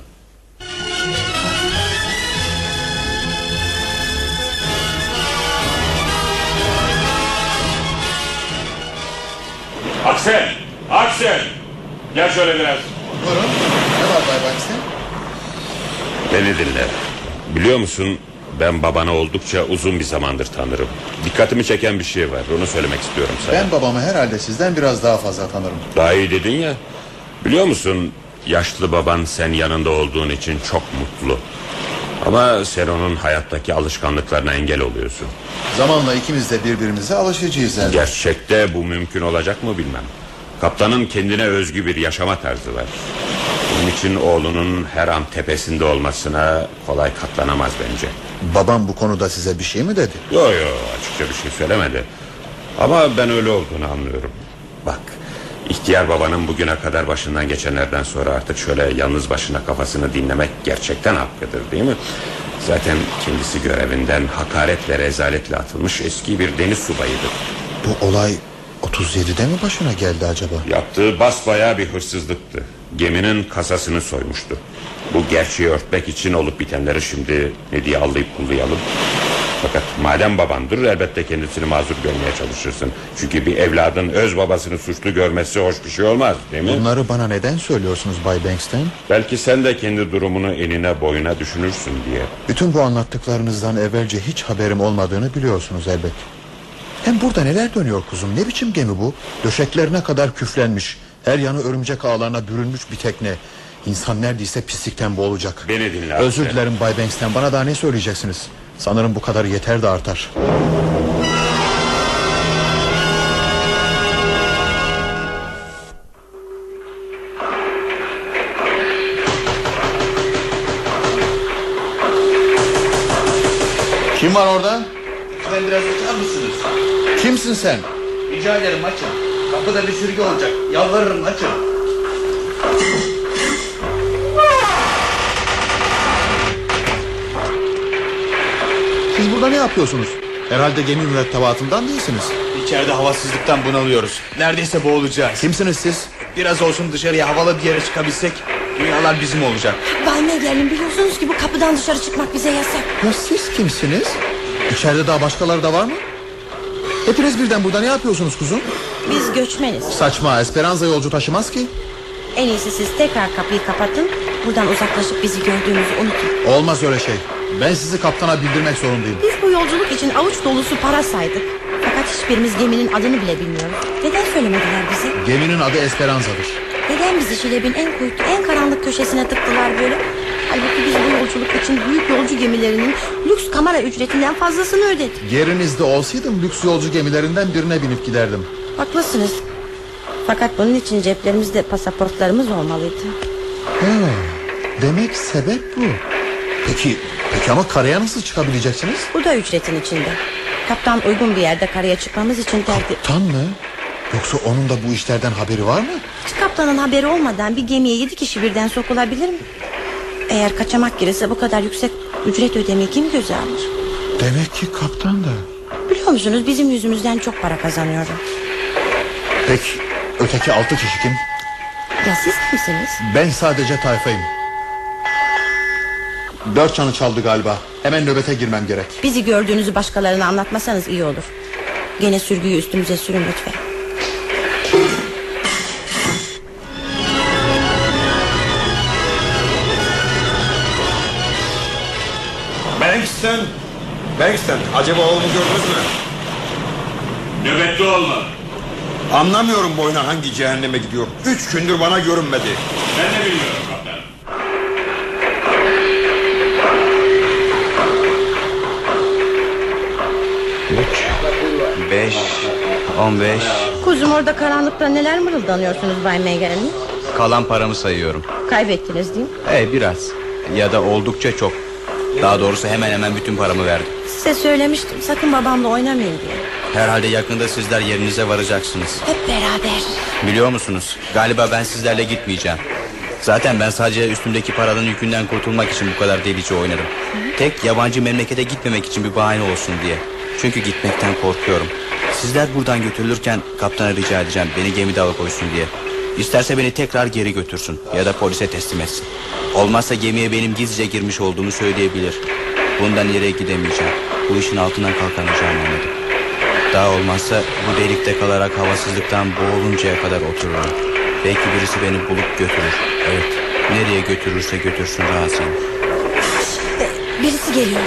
Aksel. Gel şöyle biraz. Buyurun. Ne var Bay Banks'ten? Beni dinle. Biliyor musun, ben babanı oldukça uzun bir zamandır tanırım. Dikkatimi çeken bir şey var, onu söylemek istiyorum sana. Ben babamı herhalde sizden biraz daha fazla tanırım. Daha iyi dedin ya. Biliyor musun, yaşlı baban sen yanında olduğun için çok mutlu. Ama sen onun hayattaki alışkanlıklarına engel oluyorsun. Zamanla ikimiz de birbirimize alışacağız elbette. Gerçekte bu mümkün olacak mı bilmem. Kaptanın kendine özgü bir yaşama tarzı var. Bunun için oğlunun her an tepesinde olmasına kolay katlanamaz bence. Babam bu konuda size bir şey mi dedi? Yo açıkça bir şey söylemedi. Ama ben öyle olduğunu anlıyorum. Bak, ihtiyar babanın bugüne kadar başından geçenlerden sonra artık şöyle yalnız başına kafasını dinlemek gerçekten hakkıdır, değil mi? Zaten kendisi görevinden hakaret ve rezaletle atılmış eski bir deniz subayıdır. Bu olay 37'de mi başına geldi acaba? Yaptığı basbayağı bir hırsızlıktı. Geminin kasasını soymuştu. Bu gerçeği örtmek için olup bitenleri şimdi ne diye allayıp kullayalım. Fakat madem babandır elbette kendisini mazur görmeye çalışırsın. Çünkü bir evladın öz babasını suçlu görmesi hoş bir şey olmaz, değil mi? Bunları bana neden söylüyorsunuz Bay Banks'ten? Belki sen de kendi durumunu enine boyuna düşünürsün diye. Bütün bu anlattıklarınızdan evvelce hiç haberim olmadığını biliyorsunuz elbet. Hem burada neler dönüyor kuzum? Ne biçim gemi bu? Döşeklerine kadar küflenmiş, her yanı örümcek ağlarına bürünmüş bir tekne. İnsan neredeyse pislikten boğulacak. Beni dinle. Özür dilerim Bay Banks'ten, bana daha ne söyleyeceksiniz? Sanırım bu kadar yeter de artar. Kim var orada? Ben biraz açar mısınız? Kimsin sen? Rica ederim açın. Kapıda bir sürgü olacak. Yalvarırım açın. Siz burada ne yapıyorsunuz? Herhalde gemi mürettebatından değilsiniz. İçeride havasızlıktan bunalıyoruz. Neredeyse boğulacağız. Kimsiniz siz? Biraz olsun dışarıya havalı bir yere çıkabilsek dünyalar bizim olacak. Bay Megerlin, biliyorsunuz ki bu kapıdan dışarı çıkmak bize yasak. Ya siz kimsiniz? İçeride daha başkaları da var mı? Hepiniz birden burada ne yapıyorsunuz kuzum? Biz göçmeniz. Saçma, Esperanza yolcu taşımaz ki. En iyisi siz tekrar kapıyı kapatın. Buradan uzaklaşıp bizi gördüğünüzü unutun. Olmaz öyle şey. Ben sizi kaptana bildirmek zorundayım. Biz bu yolculuk için avuç dolusu para saydık. Fakat hiçbirimiz geminin adını bile bilmiyoruz. Neden söylemediler bize? Geminin adı Esperanza'dır. Neden bizi Şileb'in en kuytu, en karanlık köşesine tıktılar böyle? Halbuki biz bu yolculuk için büyük yolcu gemilerinin lüks kamera ücretinden fazlasını ödedik. Yerinizde olsaydım lüks yolcu gemilerinden birine binip giderdim. Haklısınız. Fakat bunun için ceplerimizde pasaportlarımız olmalıydı. Demek sebep bu. Peki ama karaya nasıl çıkabileceksiniz? Bu da ücretin içinde. Kaptan uygun bir yerde karaya çıkmamız için Kaptan mı? Yoksa onun da bu işlerden haberi var mı? Hiç kaptanın haberi olmadan bir gemiye 7 kişi birden sokulabilir mi? Eğer kaçamak girirse bu kadar yüksek ücret ödemeyi kim göze alır? Demek ki kaptan da. Biliyor musunuz, bizim yüzümüzden çok para kazanıyorum. Peki öteki 6 kişi kim? Ya siz kimsiniz? Ben sadece tayfayım. 4 çanı çaldı galiba. Hemen nöbete girmem gerek. Bizi gördüğünüzü başkalarına anlatmasanız iyi olur. Gene sürgüyü üstümüze sürün lütfen. Bankston, acaba oğlumu gördünüz mü? Nöbetli olma. Anlamıyorum bu oyuna hangi cehenneme gidiyor. 3 gündür bana görünmedi. Ben de bilmiyorum kaptan. Üç, 5, 15. Kuzum, orada karanlıkta neler mırıldanıyorsunuz Bay Megerlin? Kalan paramı sayıyorum. Kaybettiniz değil mi? Biraz. Ya da oldukça çok. Daha doğrusu hemen hemen bütün paramı verdim. Size söylemiştim, sakın babamla oynamayın diye. Herhalde yakında sizler yerinize varacaksınız. Hep beraber. Biliyor musunuz? Galiba ben sizlerle gitmeyeceğim. Zaten ben sadece üstümdeki paranın yükünden kurtulmak için bu kadar delice oynadım. Tek yabancı memlekete gitmemek için bir bahane olsun diye. Çünkü gitmekten korkuyorum. Sizler buradan götürülürken kaptana rica edeceğim beni gemide alıkoysun diye. İsterse beni tekrar geri götürsün ya da polise teslim etsin. Olmazsa gemiye benim gizlice girmiş olduğumu söyleyebilir. Bundan nereye gidemeyeceğim. Bu işin altından kalkamayacağım anladım. Daha olmazsa bu delikte kalarak havasızlıktan boğuluncaya kadar otururum. Belki birisi beni bulup götürür. Evet, nereye götürürse götürsün razıyım. Birisi geliyor.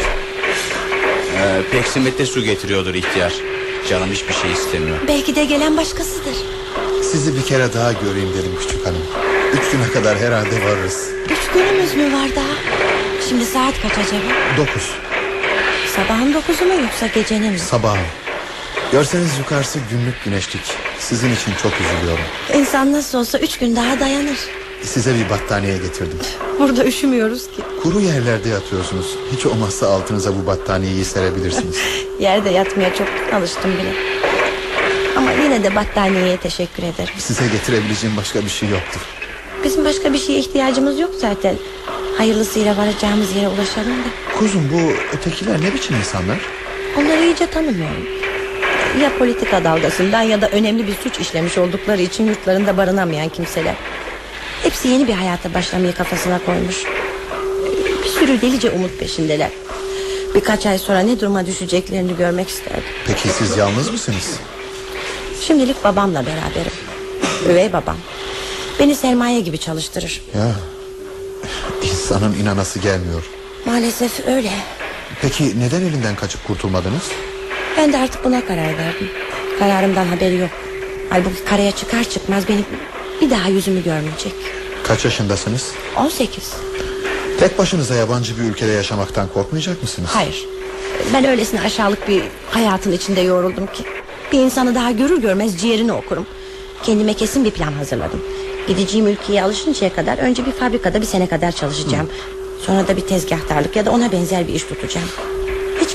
Peksimet'te su getiriyordur ihtiyar. Canım hiçbir şey istemiyor. Belki de gelen başkasıdır. Sizi bir kere daha göreyim dedim küçük hanım. 3 güne kadar herhalde varırız. 3 günümüz mü var daha? Şimdi saat kaç acaba? 9 Sabahın 9'u mu yoksa gecenin mi? sabahın. Görseniz yukarısı günlük güneşlik. Sizin için çok üzülüyorum. İnsan nasıl olsa 3 gün daha dayanır. Size bir battaniye getirdim. Burada üşümüyoruz ki. Kuru yerlerde yatıyorsunuz. Hiç olmazsa altınıza bu battaniyeyi serebilirsiniz. Yerde yatmaya çok alıştım bile. Ama yine de battaniyeye teşekkür ederim. Size getirebileceğim başka bir şey yoktur. Bizim başka bir şeye ihtiyacımız yok zaten. Hayırlısıyla varacağımız yere ulaşalım da. Kuzum, bu ötekiler ne biçim insanlar? Onları iyice tanımıyorum. Ya politika dalgasından ya da önemli bir suç işlemiş oldukları için yurtlarında barınamayan kimseler. Hepsi yeni bir hayata başlamayı kafasına koymuş. Bir sürü delice umut peşindeler. Birkaç ay sonra ne duruma düşeceklerini görmek isterdim. Peki siz yalnız mısınız? Şimdilik babamla beraberim. Üvey babam. Beni sermaye gibi çalıştırır. Ya, insanın inanası gelmiyor. Maalesef öyle. Peki neden elinden kaçıp kurtulmadınız? Ben de artık buna karar verdim. Kararımdan haberi yok. Halbuki karaya çıkar çıkmaz benim bir daha yüzümü görmeyecek. Kaç yaşındasınız? 18. Tek başınıza yabancı bir ülkede yaşamaktan korkmayacak mısınız? Hayır. Ben öylesine aşağılık bir hayatın içinde yoğruldum ki. Bir insanı daha görür görmez ciğerini okurum. Kendime kesin bir plan hazırladım. Gideceğim ülkeye alışıncaya kadar önce bir fabrikada bir sene kadar çalışacağım. Sonra da bir tezgahtarlık ya da ona benzer bir iş tutacağım. Hiç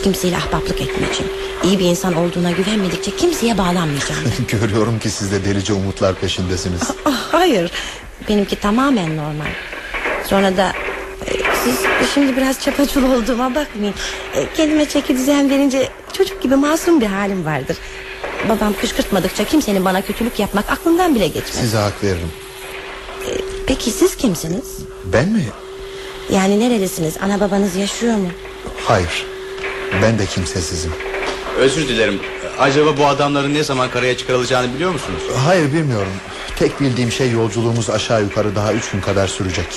kimseyle ahbaplık etmeyeceğim. İyi bir insan olduğuna güvenmedikçe kimseye bağlanmayacağım. Görüyorum ki siz de delice umutlar peşindesiniz. Hayır, benimki tamamen normal. Sonra da siz şimdi biraz çapaçul olduğuma bakmayın. Kendime çeki düzen verince çocuk gibi masum bir halim vardır. Babam kışkırtmadıkça kimsenin bana kötülük yapmak aklından bile geçmez. Size hak veririm. Peki siz kimsiniz? Ben mi? Yani nerelisiniz? Ana babanız yaşıyor mu? Hayır. Ben de kimsesizim. Özür dilerim. Acaba bu adamların ne zaman karaya çıkarılacağını biliyor musunuz? Hayır, bilmiyorum. Tek bildiğim şey yolculuğumuz aşağı yukarı daha 3 gün kadar sürecek.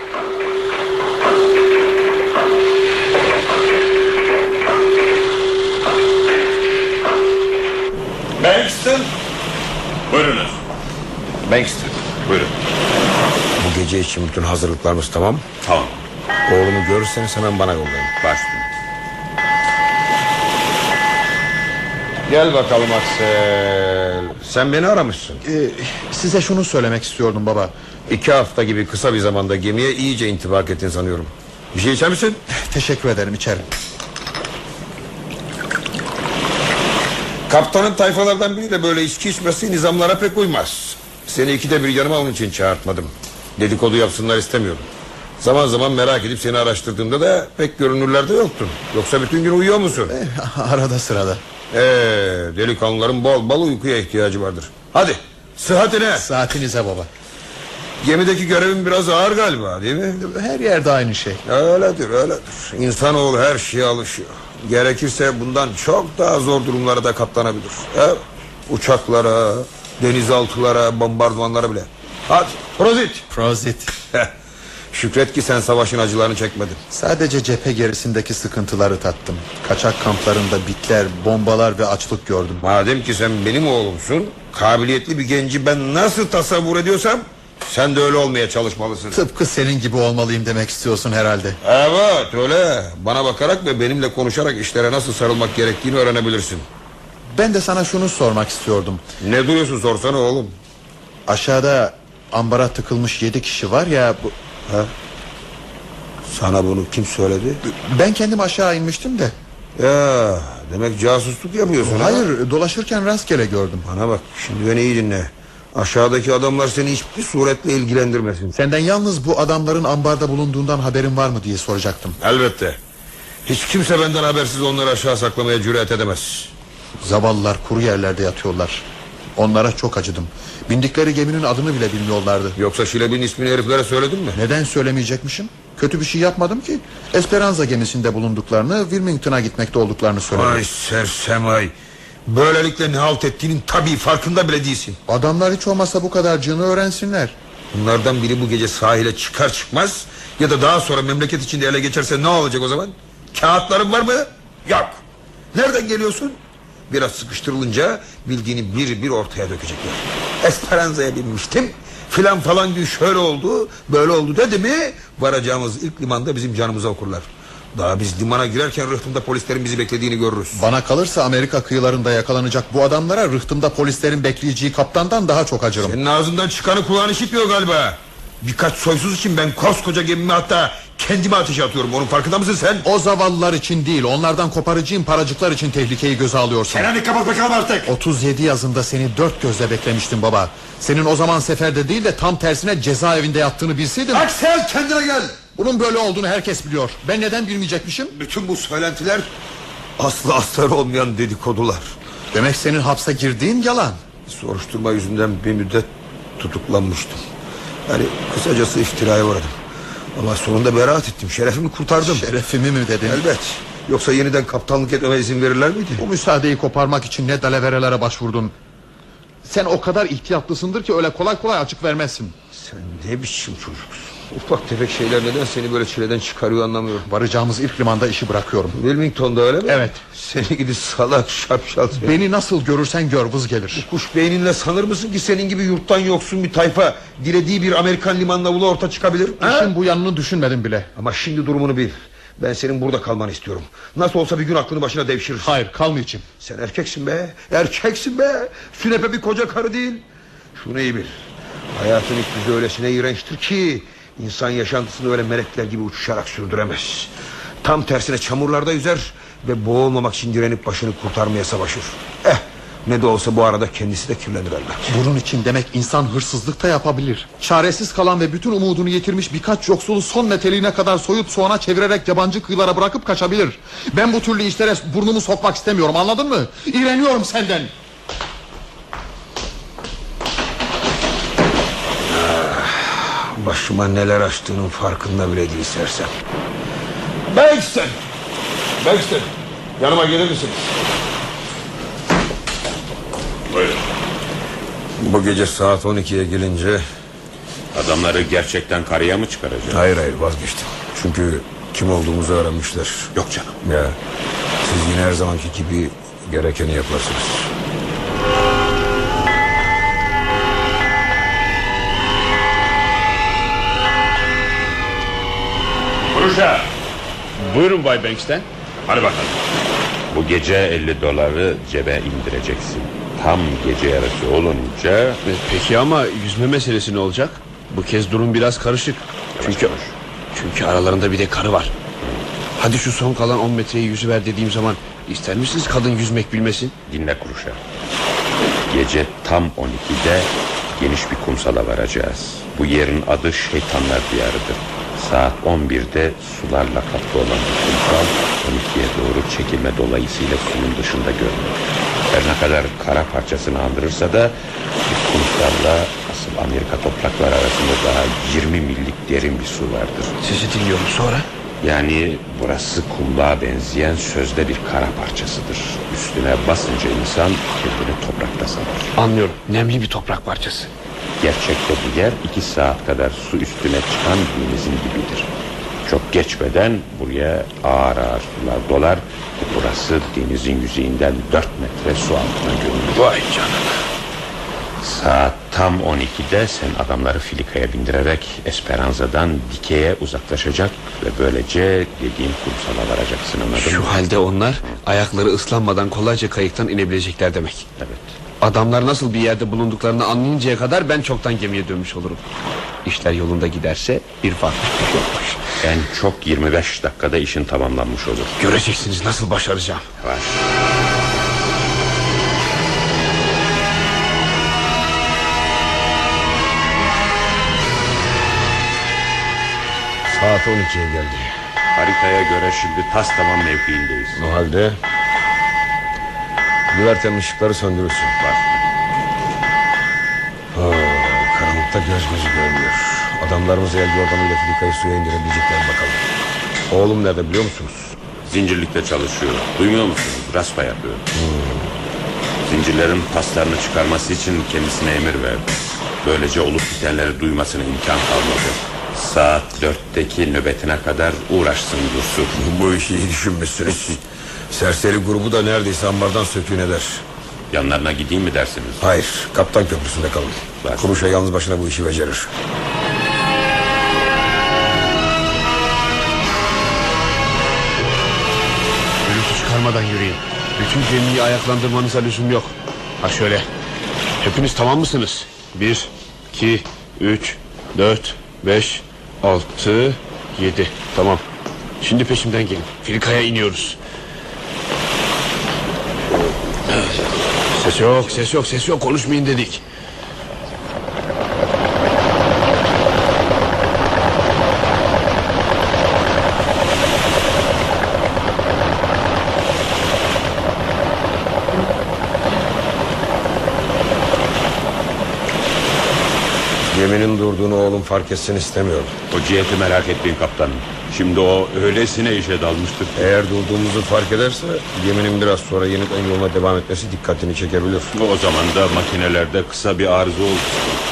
Bankston. Buyurunuz. Bankston, Buyurun. bu gece için bütün hazırlıklarımız tamam. Tamam. Oğlumu görürseniz hemen bana yollayın. Başlayın. Gel bakalım Aksel. Sen beni aramışsın. Size şunu söylemek istiyordum baba. 2 hafta gibi kısa bir zamanda gemiye iyice intibak ettin sanıyorum. Bir şey içer misin? Teşekkür ederim, içerim. Kaptanın tayfalardan biri de böyle içki içmesi nizamlara pek uymaz. Seni 2'de 1 yanıma onun için çağırtmadım. Dedikodu yapsınlar istemiyorum. Zaman zaman merak edip seni araştırdığımda da pek görünürlerde yoktun. Yoksa bütün gün uyuyor musun? Arada sırada. Delikanlıların bol bol uykuya ihtiyacı vardır. Hadi sıhhatine. Saatinize baba. Gemideki görevin biraz ağır galiba, değil mi? Her yerde aynı şey. Öyledir. İnsanoğlu her şeye alışıyor. Gerekirse bundan çok daha zor durumlara da katlanabilir. Uçaklara, denizaltılara, bombardımanlara bile. Hadi prozit. Prozit. Şükret ki sen savaşın acılarını çekmedin. Sadece cephe gerisindeki sıkıntıları tattım. Kaçak kamplarında bitler, bombalar ve açlık gördüm. Madem ki sen benim oğlumsun, kabiliyetli bir genci ben nasıl tasavvur ediyorsam sen de öyle olmaya çalışmalısın. Tıpkı senin gibi olmalıyım demek istiyorsun herhalde. Evet öyle. Bana bakarak ve benimle konuşarak işlere nasıl sarılmak gerektiğini öğrenebilirsin. Ben de sana şunu sormak istiyordum. Ne duruyorsun, sorsana oğlum. Aşağıda ambara tıkılmış 7 kişi var ya. Sana bunu kim söyledi? Ben kendim aşağı inmiştim de. Ya demek casusluk yapıyorsun. Hayır, dolaşırken rastgele gördüm. Bana bak, şimdi beni iyi dinle. Aşağıdaki adamlar seni hiçbir suretle ilgilendirmesin. Senden yalnız bu adamların ambarda bulunduğundan haberin var mı diye soracaktım. Elbette. Hiç kimse benden habersiz onları aşağı saklamaya cüret edemez. Zavallılar kuru yerlerde yatıyorlar. Onlara çok acıdım. Bindikleri geminin adını bile bilmiyorlardı. Yoksa Şilebi'nin ismini heriflere söyledin mi? Neden söylemeyecekmişim? Kötü bir şey yapmadım ki. Esperanza gemisinde bulunduklarını, Wilmington'a gitmekte olduklarını söyledim. Ay sersem ay. Böylelikle ne halt ettiğinin tabii farkında bile değilsin. Adamlar hiç olmazsa bu kadarcığını öğrensinler. Bunlardan biri bu gece sahile çıkar çıkmaz ya da daha sonra memleket içinde ele geçerse ne olacak o zaman? Kağıtların var mı? Yok. Nereden geliyorsun? Biraz sıkıştırılınca bildiğini bir bir ortaya dökecekler. Esperanza'ya binmiştim. Filan falan gün şöyle oldu, böyle oldu dedi mi varacağımız ilk limanda bizim canımıza okurlar. Daha biz limana girerken rıhtımda polislerin bizi beklediğini görürüz. Bana kalırsa Amerika kıyılarında yakalanacak bu adamlara rıhtımda polislerin bekleyeceği kaptandan daha çok acırım. Senin ağzından çıkanı kulağın işitmiyor galiba. Birkaç soysuz için ben koskoca gemimi, hatta kendime ateşe atıyorum. Onun farkında mısın sen? O zavallılar için değil, onlardan koparacağım paracıklar için tehlikeyi göze alıyorsun. Hadi kapat bakalım artık. 37 yazında seni 4 gözle beklemiştim baba. Senin o zaman seferde değil de tam tersine cezaevinde yattığını bilseydim. Aksel, kendine gel. Bunun böyle olduğunu herkes biliyor. Ben neden bilmeyecekmişim? Bütün bu söylentiler aslı astarı olmayan dedikodular. Demek senin hapse girdiğin yalan. Soruşturma yüzünden bir müddet tutuklanmıştım. Yani kısacası iftiraya uğradım. Ama sonunda beraat ettim, şerefimi kurtardım. Şerefimi mi dedin? Elbet. Yoksa yeniden kaptanlık etmeme izin verirler miydi? Bu müsaadeyi koparmak için ne dalaverelere başvurdun. Sen o kadar ihtiyatlısındır ki öyle kolay kolay açık vermezsin. Sen ne biçim çocuksun? Ufak tefek şeyler neden seni böyle çileden çıkarıyor anlamıyorum. Varacağımız ilk limanda işi bırakıyorum. Wilmington'da öyle mi? Evet. Seni gidi salak şapşal seni. Beni nasıl görürsen gör, vız gelir. Kuş beyninle sanır mısın ki senin gibi yurttan yoksun bir tayfa dilediği bir Amerikan limanına ulu orta çıkabilir? İşin bu yanını düşünmedim bile. Ama şimdi durumunu bil. Ben senin burada kalmanı istiyorum. Nasıl olsa bir gün aklını başına devşirir. Hayır, kalmayacağım. Sen erkeksin be. Erkeksin be. Sünepe bir koca karı değil. Şunu iyi bil. Hayatın ilk yüzü öylesine iğrençtir ki insan yaşantısını öyle melekler gibi uçuşarak sürdüremez. Tam tersine çamurlarda yüzer ve boğulmamak için direnip başını kurtarmaya savaşır. Ne de olsa bu arada kendisi de kirlenir elbet. Bunun için demek insan hırsızlık da yapabilir. Çaresiz kalan ve bütün umudunu yitirmiş birkaç yoksulu son meteliğine kadar soyup soğana çevirerek yabancı kıyılara bırakıp kaçabilir. Ben bu türlü işlere burnumu sokmak istemiyorum, anladın mı? İğreniyorum senden. Başıma neler açtığının farkında bile değil sersem. Bankston, yanıma gelir misiniz? Buyurun. Bu gece saat 12'ye gelince... Adamları gerçekten karaya mı çıkaracak? Hayır vazgeçtim. Çünkü kim olduğumuzu öğrenmişler. Yok canım. Ya, siz yine her zamanki gibi gerekeni yaparsınız. Kuruşa. Buyurun Bay Banks'ten. Hadi bakalım. Bu gece $50 cebe indireceksin. Tam gece yarısı olunca... Peki ama yüzme meselesi ne olacak? Bu kez durum biraz karışık. Çünkü aralarında bir de karı var. Hadi şu son kalan 10 metreyi yüzüver dediğim zaman ister misiniz kadın yüzmek bilmesin? Dinle Kuruşa. Gece tam 12'de geniş bir kumsala varacağız. Bu yerin adı Şeytanlar Diyarı'dır. Saat 11'de sularla kaplı olan bu kumsal 12'ye doğru çekilme dolayısıyla suyun dışında görünür. Her ne kadar kara parçasını andırırsa da bu kumsalla asıl Amerika toprakları arasında daha 20 millik derin bir su vardır. Sizi dinliyorum, sonra? Yani burası kumluğa benzeyen sözde bir kara parçasıdır. Üstüne basınca insan kendini toprakta sanar. Anlıyorum, nemli bir toprak parçası. Gerçekte bu yer 2 saat kadar su üstüne çıkan denizin dibidir. Çok geçmeden buraya ağır sular dolar. Burası denizin yüzeyinden 4 metre su altına gömülür. Vay canına. Saat tam 12'de sen adamları filikaya bindirerek Esperanza'dan dikeye uzaklaşacak ve böylece dediğim kumsala varacaksın, anladın mı? Şu halde onlar ayakları ıslanmadan kolayca kayıktan inebilecekler demek. Evet. Adamlar nasıl bir yerde bulunduklarını anlayıncaya kadar ben çoktan gemiye dönmüş olurum. İşler yolunda giderse bir farklı bir şey yokmuş. En çok 25 dakikada işin tamamlanmış olur. Göreceksiniz nasıl başaracağım. Var. Saat 12'ye geldi. Haritaya göre şimdi tas tamam mevkiindeyiz. O halde güvertenin ışıkları söndürülsün. Var. Karanlıkta göz görmüyor. Adamlarımız el yordamıyla filikayı suya indirebilecekler bakalım. Oğlum nerede biliyor musunuz? Zincirlikte çalışıyor. Duymuyor musunuz? Raspa yapıyor. Zincirlerin paslarını çıkarması için kendisine emir verdi. Böylece olup bitenleri duymasına imkan kalmadı. Saat 4'teki nöbetine kadar uğraşsın dursun. Bu işi iyi düşünmüşsünüz. Serseri grubu da neredeyse ambardan söküğün eder. Yanlarına gideyim mi dersiniz? Hayır, kaptan köprüsünde kalın. Var. Kuruşa yalnız başına bu işi becerir. Gürültü çıkarmadan yürüyün. Bütün gemiyi ayaklandırmanıza lüzum yok. Ha şöyle. Hepiniz tamam mısınız? 1, 2, 3, 4, 5, 6, 7. Tamam. Şimdi peşimden gelin. Filikaya iniyoruz. Ses yok. Konuşmayın dedik. Geminin durduğunu oğlum fark etsin istemiyorum. O ciheti merak etmeyin kaptanım. Şimdi o öylesine işe dalmıştır. Eğer durduğumuzu fark ederse geminin biraz sonra yeniden yoluna devam etmesi dikkatini çekebilir. O zaman da makinelerde kısa bir arıza oldu.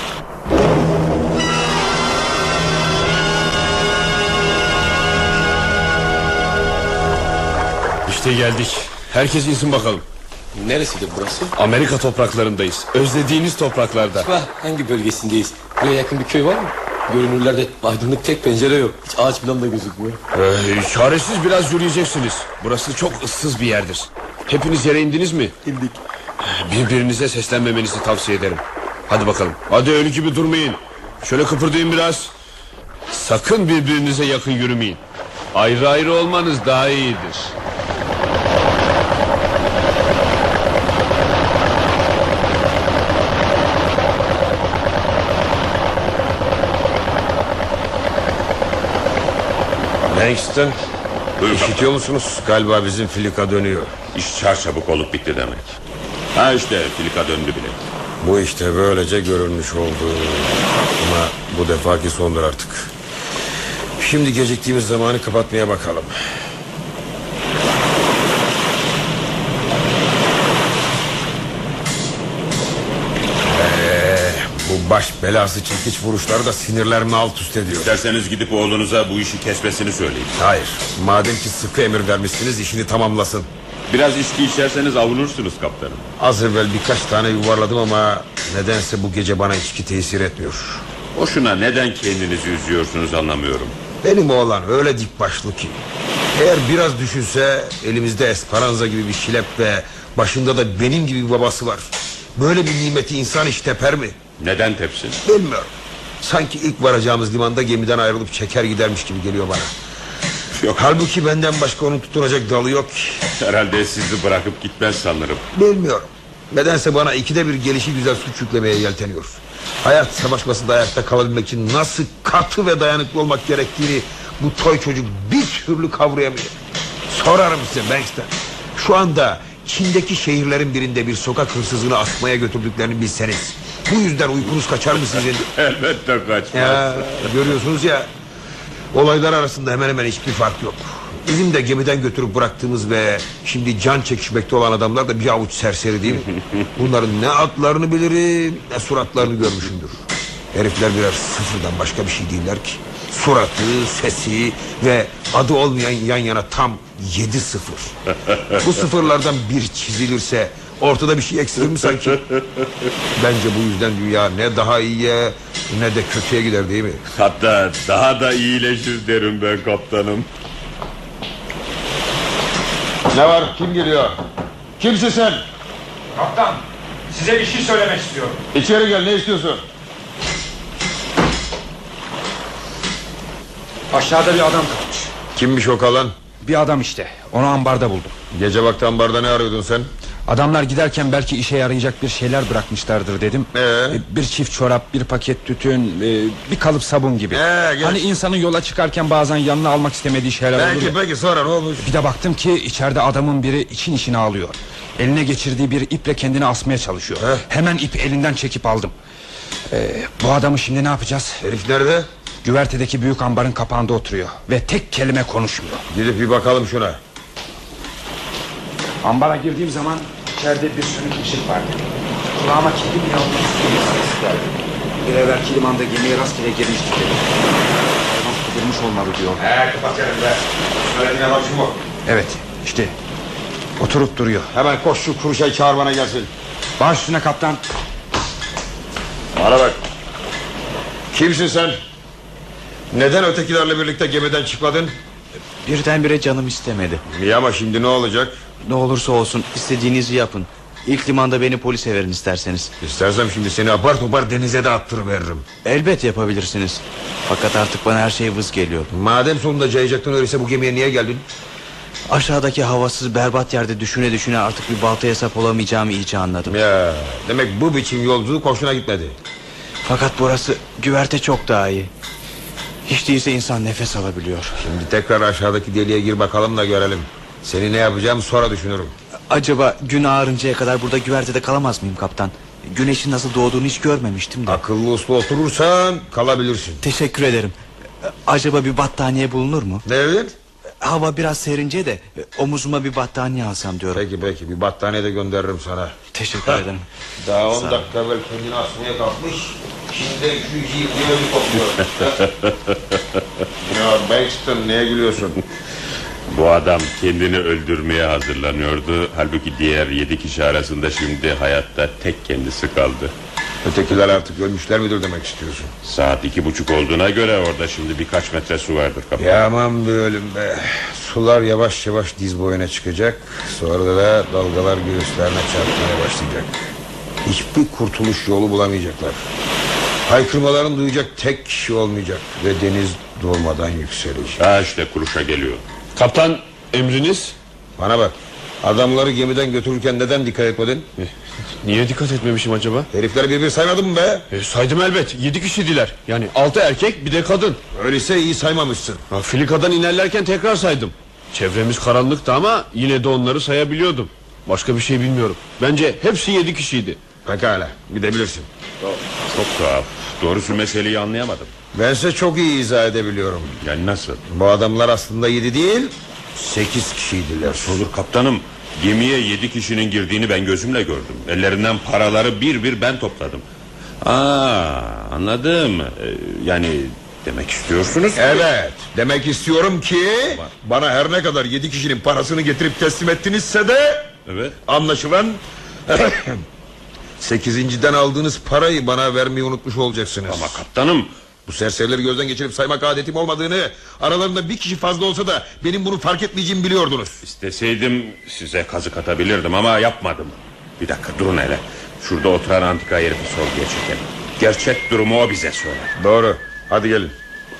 İşte geldik. Herkes insin bakalım. Neresidir burası? Amerika topraklarındayız. Özlediğiniz topraklarda. Vah, hangi bölgesindeyiz? Buraya yakın bir köy var mı? Görünürlerde aydınlık tek pencere yok. Hiç ağaç falan da gözükmüyor. Çaresiz biraz yürüyeceksiniz. Burası çok ıssız bir yerdir. Hepiniz yere indiniz mi? İndik. Birbirinize seslenmemenizi tavsiye ederim. Hadi bakalım. Hadi ölü gibi durmayın. Şöyle kıpırdayın biraz. Sakın birbirinize yakın yürümeyin. Ayrı ayrı olmanız daha iyidir. Bankston, Buyur işitiyor musunuz? Galiba bizim filika dönüyor. İş çarçabuk olup bitti demek. Ha işte filika döndü bile. Bu işte böylece görülmüş oldu. Ama bu defaki sondur artık. Şimdi geciktiğimiz zamanı kapatmaya bakalım. Bu baş belası çekiç vuruşları da sinirlerimi alt üst ediyor. İsterseniz gidip oğlunuza bu işi kesmesini söyleyin. Hayır, madem ki sıkı emir vermişsiniz işini tamamlasın. Biraz içki içerseniz avunursunuz kaptanım. Az evvel birkaç tane yuvarladım ama nedense bu gece bana içki tesir etmiyor. Boşuna neden kendinizi üzüyorsunuz anlamıyorum. Benim oğlan öyle dik başlı ki, eğer biraz düşünse elimizde Esperanza gibi bir şilep ve başında da benim gibi bir babası var. Böyle bir nimeti insan hiç teper mi? Neden tepsin? Bilmiyorum. Sanki ilk varacağımız limanda gemiden ayrılıp çeker gidermiş gibi geliyor bana. Yok. Halbuki benden başka onun tutunacak dalı yok ki. Herhalde sizi bırakıp gitmez sanırım. Bilmiyorum. Nedense bana ikide bir gelişi güzel suç yüklemeye yelteniyor. Hayat savaşmasında ayakta kalabilmek için nasıl katı ve dayanıklı olmak gerektiğini bu toy çocuk bir türlü kavrayamıyor. Sorarım size Bankston. Şu anda Çin'deki şehirlerin birinde bir sokak hırsızını asmaya götürdüklerini bilseniz, bu yüzden uykunuz kaçar mı sizin? Elbette kaçmaz. Ya, görüyorsunuz ya, olaylar arasında hemen hemen hiçbir fark yok. Bizim de gemiden götürüp bıraktığımız ve şimdi can çekişmekte olan adamlar da bir avuç serseri değil mi? Bunların ne adlarını bilirim ne suratlarını görmüşümdür. Herifler birer sıfırdan başka bir şey değiller ki. Suratı, sesi ve adı olmayan yan yana tam 7 sıfır. Bu sıfırlardan bir çizilirse ortada bir şey eksilir mi sanki? Bence bu yüzden dünya ne daha iyiye ne de kötüye gider değil mi? Hatta daha da iyileşir derim ben kaptanım. Ne var? Kim geliyor? Kimsin sen? Kaptan, size bir şey söylemek istiyorum. İçeri gel, ne istiyorsun? Aşağıda bir adam kalmış. Kimmiş o kalan? Bir adam işte, onu ambarda buldum. Gece vakti ambarda ne arıyordun sen? Adamlar giderken belki işe yarayacak bir şeyler bırakmışlardır dedim. Bir çift çorap, bir paket tütün, bir kalıp sabun gibi. Hani insanın yola çıkarken bazen yanına almak istemediği şeyler olur ya. Peki sonra ne olmuş? Bir de baktım ki içeride adamın biri için içine ağlıyor. Eline geçirdiği bir iple kendini asmaya çalışıyor. Hemen ipi elinden çekip aldım. Bu adamı şimdi ne yapacağız? Herif nerede? Güvertedeki büyük ambarın kapağında oturuyor ve tek kelime konuşmuyor. Gidip bir bakalım şuna. Ambara girdiğim zaman içeride bir sönük ışık vardı. Kulağıma kedim yavrum ses geldi. Bir evvelki limanda gemiye rastgele girmiştik dedi. Hayvan kudurmuş olmalı diyor. Kapat be. Söylediğine bak şu bu. Evet işte oturup duruyor. Hemen koş şu kuruşayı çağır bana gelsin. Baş üstüne kaptan. Bana bak. Kimsin sen? Neden ötekilerle birlikte gemiden çıkmadın? Birdenbire canım istemedi. Niye ama şimdi ne olacak? Ne olursa olsun istediğinizi yapın. İlk limanda beni polise verin isterseniz. İstersem şimdi seni apar topar denize de attırıveririm. Elbet yapabilirsiniz. Fakat artık bana her şey vız geliyor. Madem sonunda cayacaktın öyleyse bu gemiye niye geldin? Aşağıdaki havasız berbat yerde düşüne düşüne artık bir baltaya sap olamayacağımı iyice anladım. Ya, demek bu biçim yolculuk hoşuna gitmedi. Fakat burası güverte çok daha iyi. Hiç değilse insan nefes alabiliyor. Şimdi tekrar aşağıdaki deliğe gir bakalım da görelim. Seni ne yapacağım sonra düşünürüm. Acaba gün ağarıncaya kadar burada güvertede kalamaz mıyım kaptan? Güneşin nasıl doğduğunu hiç görmemiştim de. Akıllı uslu oturursan kalabilirsin. Teşekkür ederim. Acaba bir battaniye bulunur mu? Evet. Hava biraz serince de omuzuma bir battaniye alsam diyorum. Peki bir battaniye de gönderirim sana. Teşekkür ederim. Daha 10 dakika evvel kendini asmaya kalkmış. Şimdi üçüncü yıkıyor topluyor. Ya Bankston neye gülüyorsun? Bu adam kendini öldürmeye hazırlanıyordu. Halbuki diğer 7 kişi arasında şimdi hayatta tek kendisi kaldı. Ötekiler artık ölmüşler midir demek istiyorsun? Saat 2:30 olduğuna göre orada şimdi birkaç metre su vardır kaptan. Ya aman be ölüm be. Sular yavaş yavaş diz boyuna çıkacak. Sonra da dalgalar göğüslerine çarpmaya başlayacak. Hiçbir kurtuluş yolu bulamayacaklar. Haykırmalarını duyacak tek kişi olmayacak. Ve deniz durmadan yükselecek. Ha işte kuruşa geliyor. Kaptan emriniz? Bana bak. Adamları gemiden götürürken neden dikkat etmedin? Niye dikkat etmemişim acaba? Herifleri bir saymadın mı be? Saydım elbet, 7 kişiydiler. Yani 6 erkek bir de kadın. Öyleyse iyi saymamışsın. Filikadan inerlerken tekrar saydım. Çevremiz karanlıktı ama yine de onları sayabiliyordum. Başka bir şey bilmiyorum. Bence hepsi 7 kişiydi. Pekala, gidebilirsin. Çok tuhaf. Doğrusu meseleyi anlayamadım. Ben size çok iyi izah edebiliyorum. Yani nasıl? Bu adamlar aslında 7 değil 8 kişiydiler. Olur kaptanım. Gemiye 7 kişinin girdiğini ben gözümle gördüm. Ellerinden paraları bir bir ben topladım. Anladım. Yani demek istiyorsunuz ki... Evet, demek istiyorum ki bana her ne kadar 7 kişinin parasını getirip teslim ettinizse de... Evet. Anlaşılan 8.'den aldığınız parayı bana vermeyi unutmuş olacaksınız. Ama kaptanım... Bu serserileri gözden geçirip saymak adetim olmadığını, aralarında bir kişi fazla olsa da benim bunu fark etmeyeceğimi biliyordunuz. İsteseydim size kazık atabilirdim ama yapmadım. Bir dakika durun hele. Şurada oturan antika herifi sorguya çekelim. Gerçek durumu o bize söyler. Doğru, hadi gelin.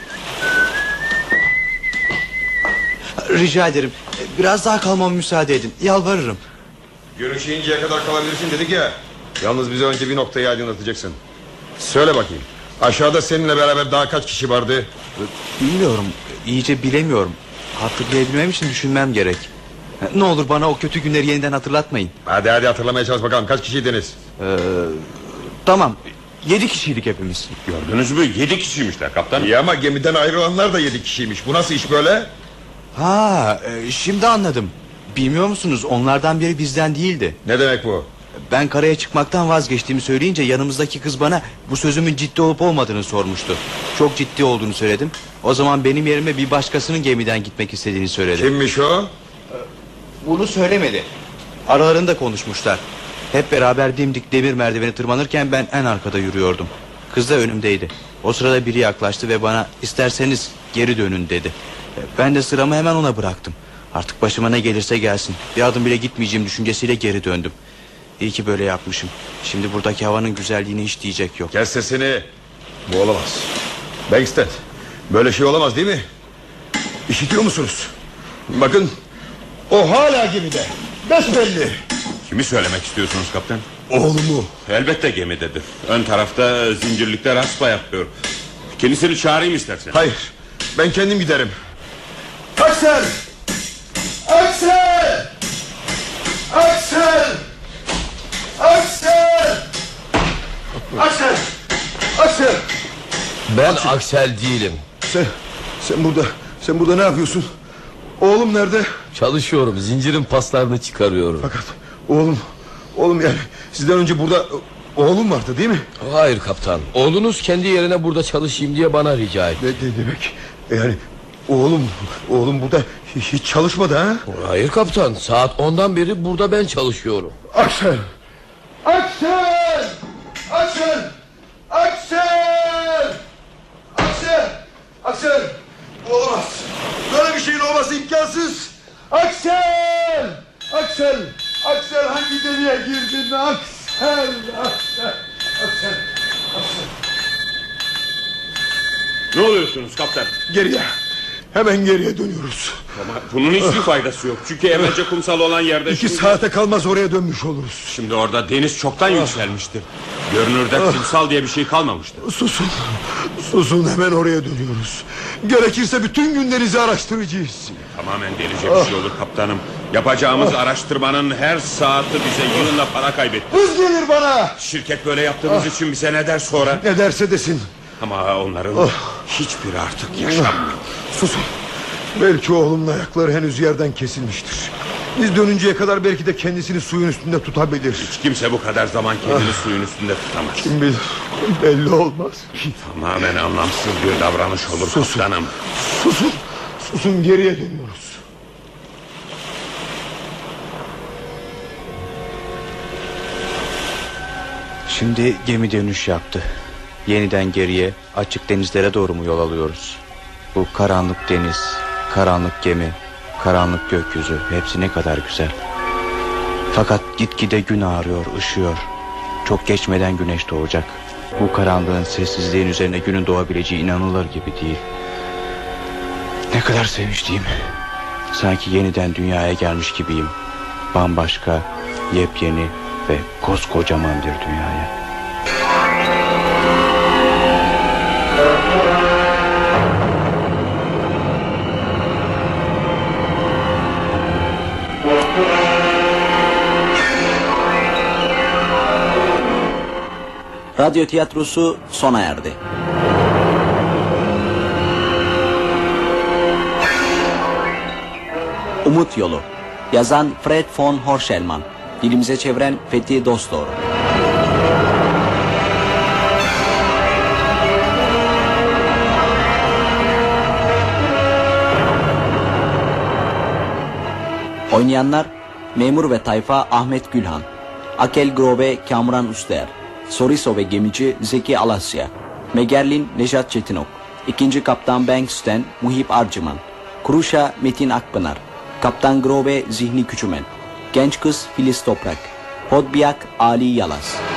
Rica ederim. Biraz daha kalmama müsaade edin. Yalvarırım. Görüşeyinceye kadar kalabilirsin dedik ya. Yalnız bize önce bir noktayı aydınlatacaksın. Söyle bakayım. Aşağıda seninle beraber daha kaç kişi vardı? Bilmiyorum. İyice bilemiyorum. Hatırlayabilmem için düşünmem gerek. Ne olur bana o kötü günleri yeniden hatırlatmayın. Hadi hatırlamaya çalış bakalım. Kaç kişiydiniz? Tamam. 7 kişiydik hepimiz. Gördünüz mü? 7 kişiymişler kaptanım. İyi ama gemiden ayrılanlar da 7 kişiymiş. Bu nasıl iş böyle? Şimdi anladım. Bilmiyor musunuz, onlardan biri bizden değildi. Ne demek bu? Ben karaya çıkmaktan vazgeçtiğimi söyleyince yanımızdaki kız bana bu sözümün ciddi olup olmadığını sormuştu. Çok ciddi olduğunu söyledim. O zaman benim yerime bir başkasının gemiden gitmek istediğini söyledi. Kimmiş o? Bunu söylemedi. Aralarında konuşmuşlar. Hep beraber dimdik demir merdiveni tırmanırken ben en arkada yürüyordum. Kız da önümdeydi. O sırada biri yaklaştı ve bana isterseniz geri dönün dedi. Ben de sıramı hemen ona bıraktım. Artık başıma ne gelirse gelsin. Bir adım bile gitmeyeceğim düşüncesiyle geri döndüm. İyi ki böyle yapmışım. Şimdi buradaki havanın güzelliğine hiç diyecek yok. Kes sesini. Bu olamaz. Bankstead, böyle şey olamaz değil mi? İşitiyor musunuz? Bakın, o hala gemide. Besbelli. Kimi söylemek istiyorsunuz kaptan? Oğlumu. Elbette gemidedir. Ön tarafta zincirlikler aspa yapıyor. Kendisini çağırayım istersen. Hayır, ben kendim giderim. Aksel! Aksel! Aksel! Aksel! Aksel! Aksel! Ben Aksel değilim. Sen burada ne yapıyorsun? Oğlum nerede? Çalışıyorum, zincirin paslarını çıkarıyorum. Fakat oğlum yani sizden önce burada oğlum vardı değil mi? Hayır kaptan, oğlunuz kendi yerine burada çalışayım diye bana rica etti. Ne demek? Yani oğlum burada hiç çalışmadı ha? Hayır kaptan, saat 10'dan beri burada ben çalışıyorum. Aksel! Aksel! Aksel! Aksel! Aksel! Aksel! Olamaz. Böyle bir şeyin olması imkansız. Aksel! Aksel! Aksel hangi deliğe girdin? Aksel! Aksel! Aksel! Aksel! Ne oluyorsunuz kaptan? Geriye. Hemen geriye dönüyoruz. Ama bunun hiçbir faydası yok. Çünkü evvelce kumsal olan yerde... 2 saate kalmaz oraya dönmüş oluruz. Şimdi orada deniz çoktan yükselmiştir. Görünürde kumsal diye bir şey kalmamıştır. Susun, hemen oraya dönüyoruz. Gerekirse bütün gün denizi araştıracağız. Tamamen delice bir şey olur kaptanım. Yapacağımız araştırmanın her saati bize yığınla para kaybetti. Hız gelir bana. Şirket böyle yaptığımız için bize ne der sonra? Ne derse desin. Ama onların hiçbiri artık yaşamıyor. Susun. Belki oğlumun ayakları henüz yerden kesilmiştir. Biz dönünceye kadar belki de kendisini suyun üstünde tutabilir. Hiç kimse bu kadar zaman kendini suyun üstünde tutamaz. Kim bilir, belli olmaz. Tamamen anlamsız bir davranış olur kaptanım. Susun, geriye dönüyoruz. Şimdi gemi dönüş yaptı. Yeniden geriye, açık denizlere doğru mu yol alıyoruz? Bu karanlık deniz, karanlık gemi, karanlık gökyüzü, hepsi ne kadar güzel. Fakat gitgide gün ağrıyor, ışıyor. Çok geçmeden güneş doğacak. Bu karanlığın, sessizliğin üzerine günün doğabileceği inanılır gibi değil. Ne kadar sevinçliyim. Sanki yeniden dünyaya gelmiş gibiyim. Bambaşka, yepyeni, ve koskocaman bir dünyaya. Radyo tiyatrosu sona erdi. Umut Yolu. Yazan Fred von Horschelman. Dilimize çeviren Fethi Dostdoğru. Oynayanlar: Memur ve Tayfa Ahmet Gülhan, Akel Grobe Kamuran Uster, Soriso ve Gemici Zeki Alasya, Megerlin Nejat Çetinok, İkinci Kaptan Banks'ten Muhip Arcıman, Kuruşa Metin Akpınar, Kaptan Grobe Zihni Küçümen, Genç Kız Filiz Toprak, Hodbiyak Ali Yalas.